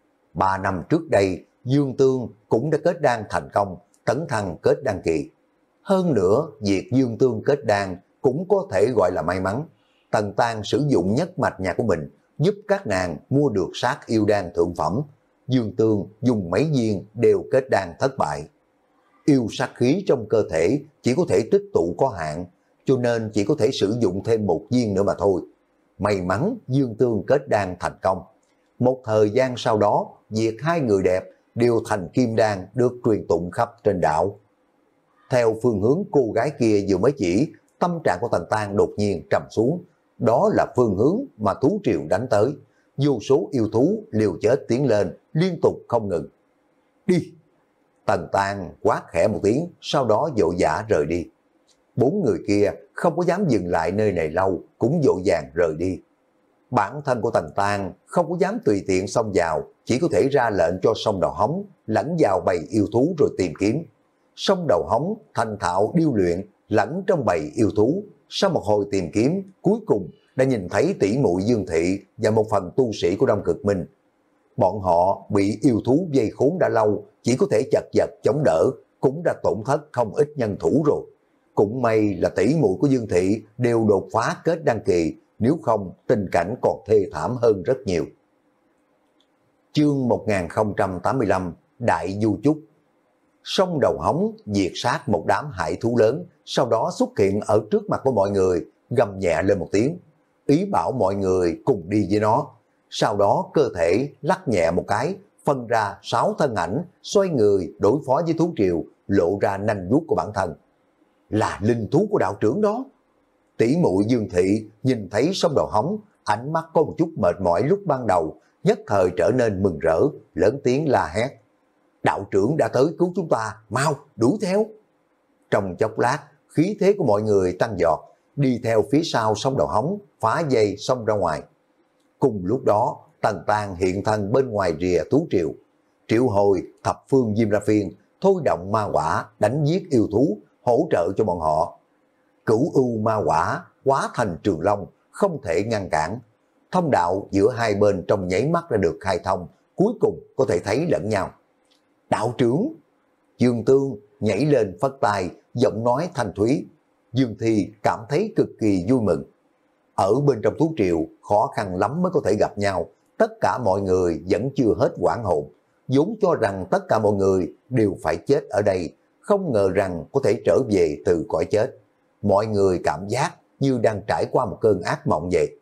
Ba năm trước đây, Dương Tương cũng đã kết đan thành công, tấn thăng kết đan kỳ. Hơn nữa, việc Dương Tương kết đan cũng có thể gọi là may mắn. Tần Tang sử dụng nhất mạch nhà của mình, giúp các nàng mua được sát yêu đan thượng phẩm. Dương Tương dùng mấy viên đều kết đan thất bại. Yêu sát khí trong cơ thể chỉ có thể tích tụ có hạn, cho nên chỉ có thể sử dụng thêm một viên nữa mà thôi. May mắn Dương Tương kết đan thành công. Một thời gian sau đó, việc hai người đẹp đều thành kim đan được truyền tụng khắp trên đảo. Theo phương hướng cô gái kia vừa mới chỉ, tâm trạng của Tần Tang đột nhiên trầm xuống. Đó là phương hướng mà thú triều đánh tới. Vô số yêu thú liều chết tiến lên, liên tục không ngừng. Đi! Tần Tang quát khẽ một tiếng, sau đó vội vã rời đi. Bốn người kia không có dám dừng lại nơi này lâu, cũng vội vàng rời đi. Bản thân của Tần Tang không có dám tùy tiện xông vào, chỉ có thể ra lệnh cho sông Đầu Hóng lẫn vào bầy yêu thú rồi tìm kiếm. Sông Đầu Hóng thành thạo điêu luyện lẫn trong bầy yêu thú. Sau một hồi tìm kiếm, cuối cùng đã nhìn thấy tỷ muội Dương Thị và một phần tu sĩ của Đông Cực Minh. Bọn họ bị yêu thú vây khốn đã lâu, chỉ có thể chật vật chống đỡ, cũng đã tổn thất không ít nhân thủ rồi. Cũng may là tỷ muội của Dương Thị đều đột phá kết đăng kỳ, nếu không tình cảnh còn thê thảm hơn rất nhiều. Chương một nghìn không trăm tám mươi lăm Đại Du Chúc. Sông Đầu Hóng diệt sát một đám hải thú lớn, sau đó xuất hiện ở trước mặt của mọi người, gầm nhẹ lên một tiếng, ý bảo mọi người cùng đi với nó. Sau đó cơ thể lắc nhẹ một cái, phân ra sáu thân ảnh, xoay người đối phó với thú triều, lộ ra nanh vuốt của bản thân. Là linh thú của đạo trưởng đó. Tỷ muội Dương Thị nhìn thấy sông Đầu Hóng, ánh mắt có một chút mệt mỏi lúc ban đầu, nhất thời trở nên mừng rỡ, lớn tiếng la hét. Đạo trưởng đã tới cứu chúng ta, mau đuổi theo. Trong chốc lát, khí thế của mọi người tăng giọt, đi theo phía sau sông Đầu Hóng, phá dây xông ra ngoài. Cùng lúc đó, Tần Tang hiện thân bên ngoài rìa thú triều, triệu hồi thập phương Diêm La Phiên, thôi động ma quả đánh giết yêu thú, hỗ trợ cho bọn họ. cửu ưu ma quả hóa thành trường long, không thể ngăn cản. Thông đạo giữa hai bên trong nháy mắt đã được khai thông, cuối cùng có thể thấy lẫn nhau. Đạo trưởng! Dương Tương nhảy lên phất tay, giọng nói thanh thúy. Dương Thi cảm thấy cực kỳ vui mừng. Ở bên trong thú triều khó khăn lắm mới có thể gặp nhau, tất cả mọi người vẫn chưa hết hoảng hồn, vốn cho rằng tất cả mọi người đều phải chết ở đây, không ngờ rằng có thể trở về từ cõi chết. Mọi người cảm giác như đang trải qua một cơn ác mộng vậy.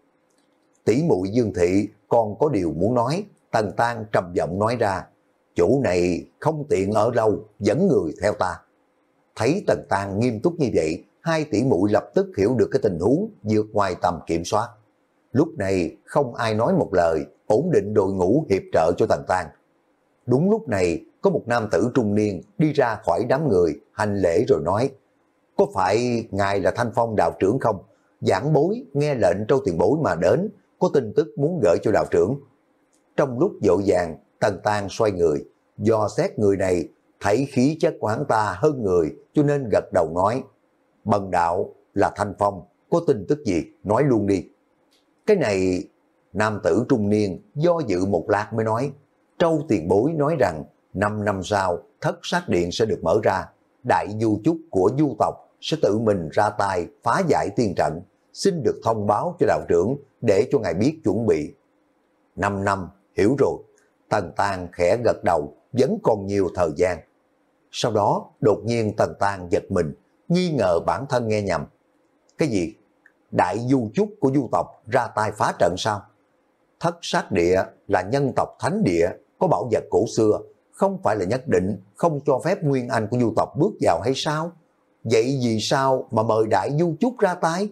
Tỷ muội Dương Thị còn có điều muốn nói, Tần Tang trầm giọng nói ra, chỗ này không tiện ở lâu, dẫn người theo ta. Thấy Tần Tang nghiêm túc như vậy, hai tỷ muội lập tức hiểu được cái tình huống vượt ngoài tầm kiểm soát. Lúc này không ai nói một lời, ổn định đội ngũ hiệp trợ cho Tần Tang. Đúng lúc này có một nam tử trung niên đi ra khỏi đám người, hành lễ rồi nói, có phải ngài là Thanh Phong đạo trưởng không? Giảng bối nghe lệnh Trâu Tiền Bối mà đến, có tin tức muốn gửi cho đạo trưởng. Trong lúc vội vàng, Tần Tang xoay người, do xét người này, thấy khí chất của hắn ta hơn người, cho nên gật đầu nói, bần đạo là Thanh Phong, có tin tức gì, nói luôn đi. Cái này, nam tử trung niên do dự một lát mới nói, Trâu Tiền Bối nói rằng, năm năm sau, thất sát điện sẽ được mở ra, đại du chúc của du tộc sẽ tự mình ra tay phá giải tiên trận, xin được thông báo cho đạo trưởng để cho ngài biết chuẩn bị. Năm năm, hiểu rồi. Tần Tang khẽ gật đầu, vẫn còn nhiều thời gian. Sau đó, đột nhiên Tần Tang giật mình, nghi ngờ bản thân nghe nhầm. Cái gì? Đại du chúc của du tộc ra tay phá trận sao? Thất sát địa là nhân tộc thánh địa, có bảo vật cổ xưa, không phải là nhất định không cho phép nguyên anh của du tộc bước vào hay sao? Vậy vì sao mà mời Đại Du Chúc ra tay?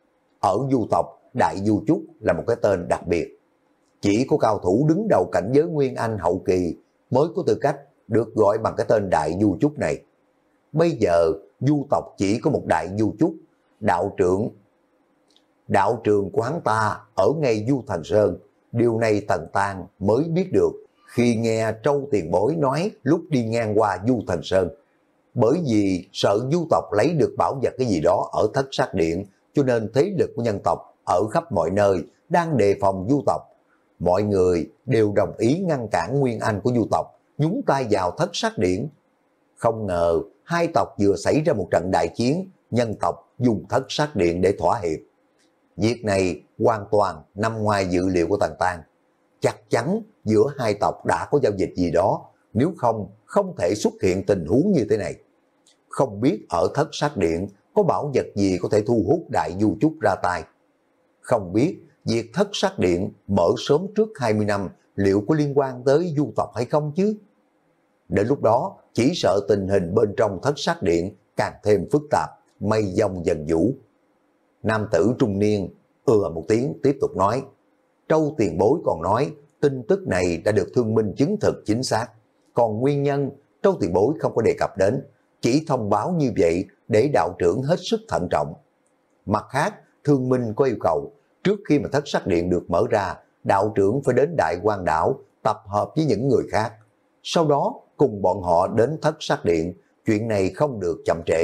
Ở du tộc, Đại Du Chúc là một cái tên đặc biệt. Chỉ có cao thủ đứng đầu cảnh giới nguyên anh hậu kỳ mới có tư cách được gọi bằng cái tên Đại Du Chúc này. Bây giờ, du tộc chỉ có một Đại Du Chúc, đạo trưởng. Đạo trường của hắn ta ở ngay Du Thần Sơn, điều này Tần Tang mới biết được khi nghe Trâu Tiền Bối nói lúc đi ngang qua Du Thần Sơn. Bởi vì sợ du tộc lấy được bảo vật cái gì đó ở Thất Sát Điện, cho nên thế lực của nhân tộc ở khắp mọi nơi đang đề phòng du tộc. Mọi người đều đồng ý ngăn cản nguyên anh của du tộc, nhúng tay vào Thất Sát Điện. Không ngờ hai tộc vừa xảy ra một trận đại chiến, nhân tộc dùng Thất Sát Điện để thỏa hiệp. Việc này hoàn toàn nằm ngoài dự liệu của Tần Tang. Chắc chắn giữa hai tộc đã có giao dịch gì đó, nếu không, không thể xuất hiện tình huống như thế này. Không biết ở Thất Sát Điện có bảo vật gì có thể thu hút Đại Du Chúc ra tay. Không biết việc Thất Sát Điện mở sớm trước hai mươi năm liệu có liên quan tới du tộc hay không chứ? Đến lúc đó, chỉ sợ tình hình bên trong Thất Sát Điện càng thêm phức tạp, mây giông dần vũ. Nam tử trung niên ừa một tiếng tiếp tục nói, Trâu Tiền Bối còn nói tin tức này đã được Thương Minh chứng thực chính xác, còn nguyên nhân Trâu Tiền Bối không có đề cập đến, chỉ thông báo như vậy để đạo trưởng hết sức thận trọng. Mặt khác, Thương Minh có yêu cầu trước khi mà Thất Sát Điện được mở ra, đạo trưởng phải đến Đại Quan Đảo tập hợp với những người khác, sau đó cùng bọn họ đến Thất Sát Điện, chuyện này không được chậm trễ.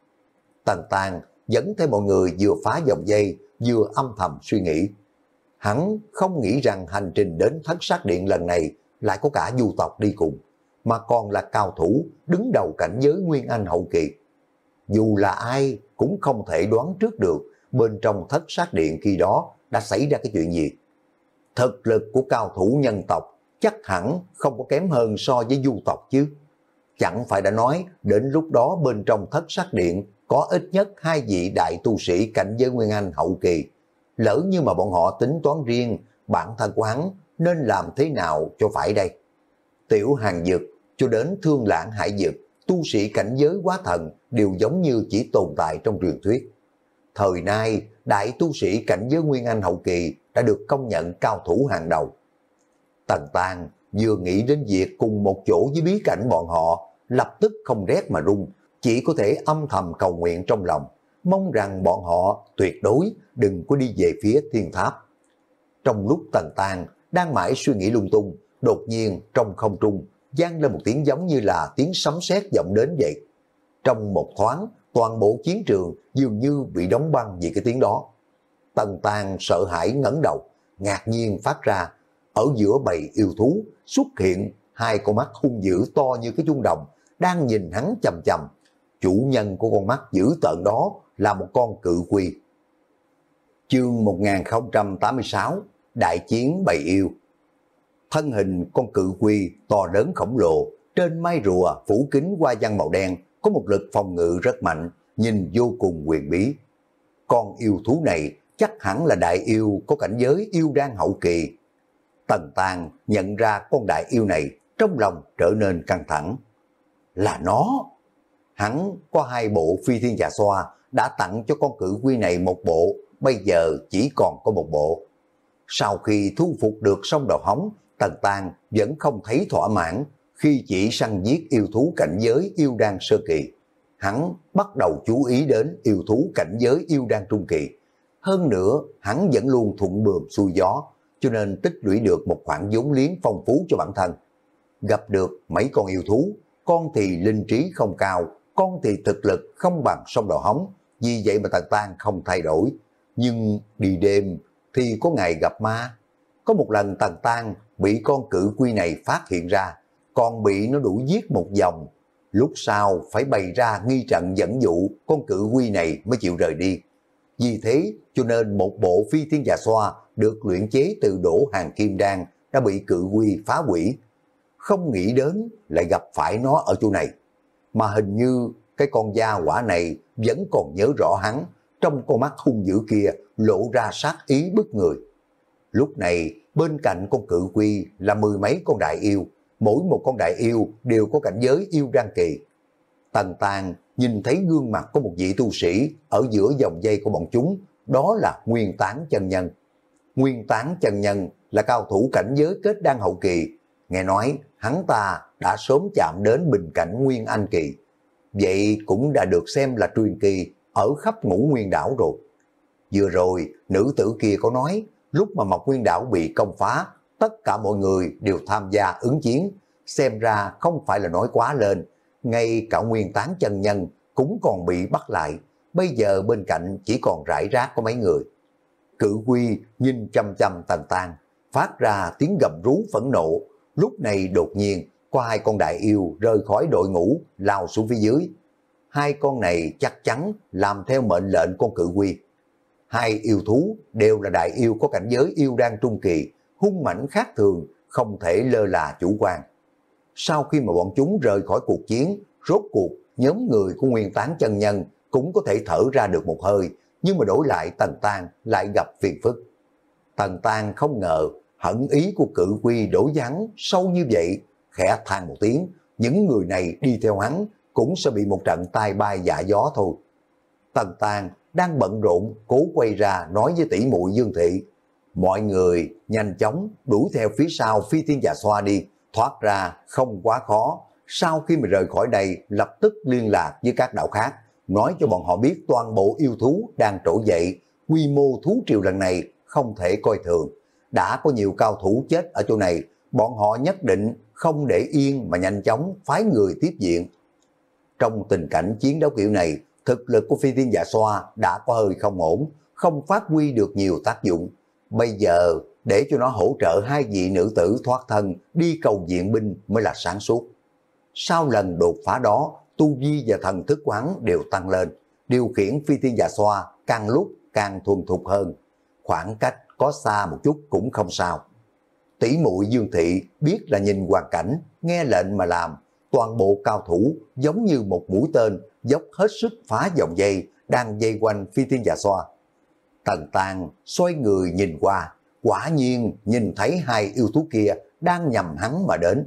Tần Tang dẫn theo mọi người vừa phá vòng dây, vừa âm thầm suy nghĩ. Hắn không nghĩ rằng hành trình đến Thất Sát Điện lần này lại có cả du tộc đi cùng, mà còn là cao thủ đứng đầu cảnh giới nguyên anh hậu kỳ. Dù là ai cũng không thể đoán trước được bên trong Thất Sát Điện khi đó đã xảy ra cái chuyện gì. Thực lực của cao thủ nhân tộc chắc hẳn không có kém hơn so với du tộc chứ. Chẳng phải đã nói đến lúc đó bên trong Thất Sát Điện có ít nhất hai vị đại tu sĩ cảnh giới nguyên anh hậu kỳ. Lỡ như mà bọn họ tính toán riêng, bản thân của hắn nên làm thế nào cho phải đây? Tiểu Hàng Dực cho đến Thương Lãng Hải Dực, tu sĩ cảnh giới quá thần đều giống như chỉ tồn tại trong truyền thuyết. Thời nay, đại tu sĩ cảnh giới nguyên anh hậu kỳ đã được công nhận cao thủ hàng đầu. Tần Tang vừa nghĩ đến việc cùng một chỗ với bí cảnh bọn họ, lập tức không rét mà run, chỉ có thể âm thầm cầu nguyện trong lòng, mong rằng bọn họ tuyệt đối đừng có đi về phía thiên tháp. Trong lúc Tần Tang đang mãi suy nghĩ lung tung, đột nhiên trong không trung vang lên một tiếng giống như là tiếng sấm sét vọng đến vậy. Trong một thoáng, toàn bộ chiến trường dường như bị đóng băng vì cái tiếng đó. Tần Tàng sợ hãi ngẩng đầu, ngạc nhiên phát ra, ở giữa bầy yêu thú xuất hiện hai con mắt hung dữ to như cái chuông đồng, đang nhìn hắn chằm chằm. Chủ nhân của con mắt dữ tợn đó là một con cự quy. Chương một nghìn không trăm tám mươi sáu, Đại chiến bầy yêu. Thân hình con cự quy to lớn khổng lồ, trên mai rùa phủ kính hoa văn màu đen, có một lực phòng ngự rất mạnh, nhìn vô cùng huyền bí. Con yêu thú này chắc hẳn là đại yêu có cảnh giới yêu đan hậu kỳ. Tần Tàng nhận ra con đại yêu này, trong lòng trở nên căng thẳng. Là nó! Hắn có hai bộ phi thiên dạ xoa, đã tặng cho con cự quy này một bộ, bây giờ chỉ còn có một bộ. Sau khi thu phục được sông đầu hóng, Tần Tàng vẫn không thấy thỏa mãn khi chỉ săn giết yêu thú cảnh giới yêu đan sơ kỳ. Hắn bắt đầu chú ý đến yêu thú cảnh giới yêu đan trung kỳ. Hơn nữa, hắn vẫn luôn thuận buồm xuôi gió, cho nên tích lũy được một khoản vốn liếng phong phú cho bản thân. Gặp được mấy con yêu thú, con thì linh trí không cao, con thì thực lực không bằng sông đầu hóng, vì vậy mà Tần Tàng không thay đổi. Nhưng đi đêm thì có ngày gặp ma. Có một lần Tần Tàng bị con cự quy này phát hiện ra, còn bị nó đuổi giết một vòng. Lúc sau phải bày ra nghi trận dẫn dụ con cự quy này mới chịu rời đi. Vì thế cho nên một bộ phi thiên dạ xoa được luyện chế từ đổ hàng kim đan đã bị cự quy phá hủy. Không nghĩ đến lại gặp phải nó ở chỗ này. Mà hình như cái con gia hỏa này vẫn còn nhớ rõ hắn, trong con mắt hung dữ kia lộ ra sát ý bức người. Lúc này bên cạnh con cự quy là mười mấy con đại yêu, mỗi một con đại yêu đều có cảnh giới yêu đan kỳ. Tần Tàng nhìn thấy gương mặt của một vị tu sĩ ở giữa dòng dây của bọn chúng, đó là Nguyên Tán chân nhân. Nguyên Tán chân nhân là cao thủ cảnh giới kết đan hậu kỳ, nghe nói hắn ta đã sớm chạm đến bình cảnh Nguyên Anh kỳ, vậy cũng đã được xem là truyền kỳ ở khắp Ngũ Nguyên đảo rồi. Vừa rồi nữ tử kia có nói, lúc mà Mộc Nguyên đảo bị công phá, tất cả mọi người đều tham gia ứng chiến, xem ra không phải là nói quá lên, ngay cả Nguyên Tán chân nhân cũng còn bị bắt lại, bây giờ bên cạnh chỉ còn rải rác có mấy người. Cự quy nhìn chăm chăm Tần Tàng, phát ra tiếng gầm rú phẫn nộ. Lúc này đột nhiên có hai con đại yêu rơi khỏi đội ngũ lao xuống phía dưới. Hai con này chắc chắn làm theo mệnh lệnh con cự quy. Hai yêu thú đều là đại yêu có cảnh giới yêu đan trung kỳ, hung mãnh khác thường, không thể lơ là chủ quan. Sau khi mà bọn chúng rời khỏi cuộc chiến, rốt cuộc nhóm người của Nguyên Tán chân nhân cũng có thể thở ra được một hơi, nhưng mà đổi lại Tần Tàng lại gặp phiền phức. Tần Tàng không ngờ hận ý của cự quy đối với hắn sâu như vậy, khẽ than một tiếng, những người này đi theo hắn cũng sẽ bị một trận tai bay dạ gió thôi. Tần Tàng đang bận rộn cố quay ra nói với tỷ muội Dương Thị, mọi người nhanh chóng đuổi theo phía sau phi thiên dạ xoa đi, thoát ra không quá khó. Sau khi mà rời khỏi đây lập tức liên lạc với các đạo khác, nói cho bọn họ biết toàn bộ yêu thú đang trỗi dậy, quy mô thú triều lần này không thể coi thường. Đã có nhiều cao thủ chết ở chỗ này, bọn họ nhất định không để yên mà nhanh chóng phái người tiếp viện. Trong tình cảnh chiến đấu kiểu này, thực lực của phi thiên dạ xoa đã có hơi không ổn, không phát huy được nhiều tác dụng. Bây giờ để cho nó hỗ trợ hai vị nữ tử thoát thân đi cầu viện binh mới là sáng suốt. Sau lần đột phá đó, tu vi và thần thức quán đều tăng lên, điều khiển phi thiên dạ xoa càng lúc càng thuần thục hơn. Khoảng cách có xa một chút cũng không sao. Tỷ muội Dương Thị biết là nhìn hoàn cảnh, nghe lệnh mà làm, toàn bộ cao thủ giống như một mũi tên dốc hết sức phá vòng dây đang dây quanh phi thiên dạ xoa. Tần Tàng xoay người nhìn qua, quả nhiên nhìn thấy hai yêu thú kia đang nhằm hắn mà đến.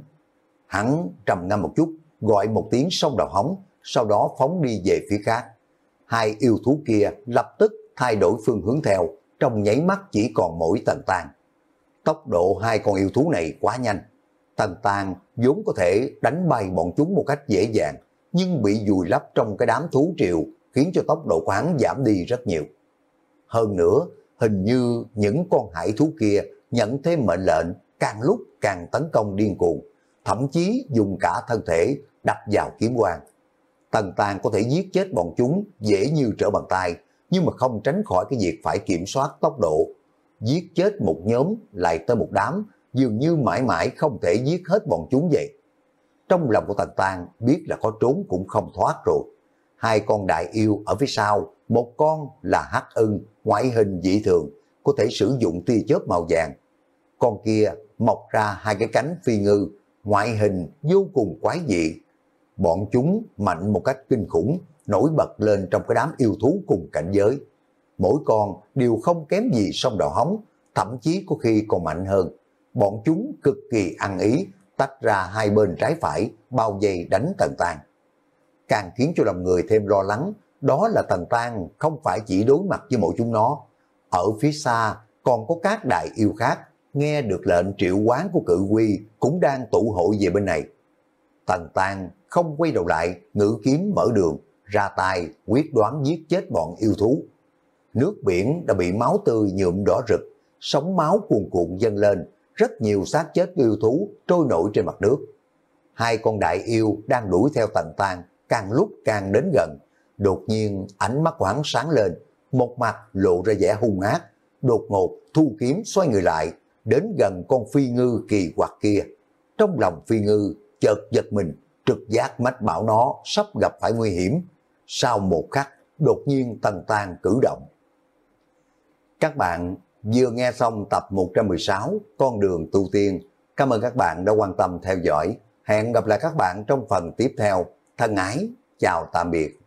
Hắn trầm ngâm một chút, gọi một tiếng sông đầu hóng, sau đó phóng đi về phía khác. Hai yêu thú kia lập tức thay đổi phương hướng theo, trong nháy mắt chỉ còn mỗi Tần Tàng. Tốc độ hai con yêu thú này quá nhanh. Tần Tàng vốn có thể đánh bay bọn chúng một cách dễ dàng, nhưng bị vùi lấp trong cái đám thú triều, khiến cho tốc độ của hắn giảm đi rất nhiều. Hơn nữa, hình như những con hải thú kia nhận thêm mệnh lệnh, càng lúc càng tấn công điên cuồng, thậm chí dùng cả thân thể đập vào kiếm quang. Tần Tàn có thể giết chết bọn chúng dễ như trở bàn tay, nhưng mà không tránh khỏi cái việc phải kiểm soát tốc độ. Giết chết một nhóm lại tới một đám, dường như mãi mãi không thể giết hết bọn chúng vậy. Trong lòng của Tần Tàn biết là có trốn cũng không thoát rồi. Hai con đại yêu ở phía sau, một con là hắc ưng, ngoại hình dị thường, có thể sử dụng tia chớp màu vàng. Con kia mọc ra hai cái cánh phi ngư, ngoại hình vô cùng quái dị. Bọn chúng mạnh một cách kinh khủng, nổi bật lên trong cái đám yêu thú cùng cảnh giới. Mỗi con đều không kém gì sông Đỏ Hóng, thậm chí có khi còn mạnh hơn. Bọn chúng cực kỳ ăn ý, tách ra hai bên trái phải, bao vây đánh Tần Tàn. Càng khiến cho lòng người thêm lo lắng, đó là Tần Tàn không phải chỉ đối mặt với mỗi chúng nó. Ở phía xa còn có các đại yêu khác, nghe được lệnh triệu hoán của Cự Quy cũng đang tụ hội về bên này. Tần Tàn không quay đầu lại, ngữ kiếm mở đường, ra tay quyết đoán giết chết bọn yêu thú. Nước biển đã bị máu tươi nhuộm đỏ rực, sóng máu cuồn cuộn dâng lên, rất nhiều xác chết yêu thú trôi nổi trên mặt nước. Hai con đại yêu đang đuổi theo Tần Tàn, càng lúc càng đến gần. Đột nhiên ánh mắt hoảng sáng lên, một mặt lộ ra vẻ hung ác, đột ngột thu kiếm xoay người lại, đến gần con phi ngư kỳ quặc kia. Trong lòng phi ngư chợt giật mình, trực giác mách bảo nó sắp gặp phải nguy hiểm. Sau một khắc, đột nhiên Tần Tàn cử động. Các bạn vừa nghe xong tập một trăm mười sáu Con đường tu tiên. Cảm ơn các bạn đã quan tâm theo dõi. Hẹn gặp lại các bạn trong phần tiếp theo. Thân ái, chào tạm biệt.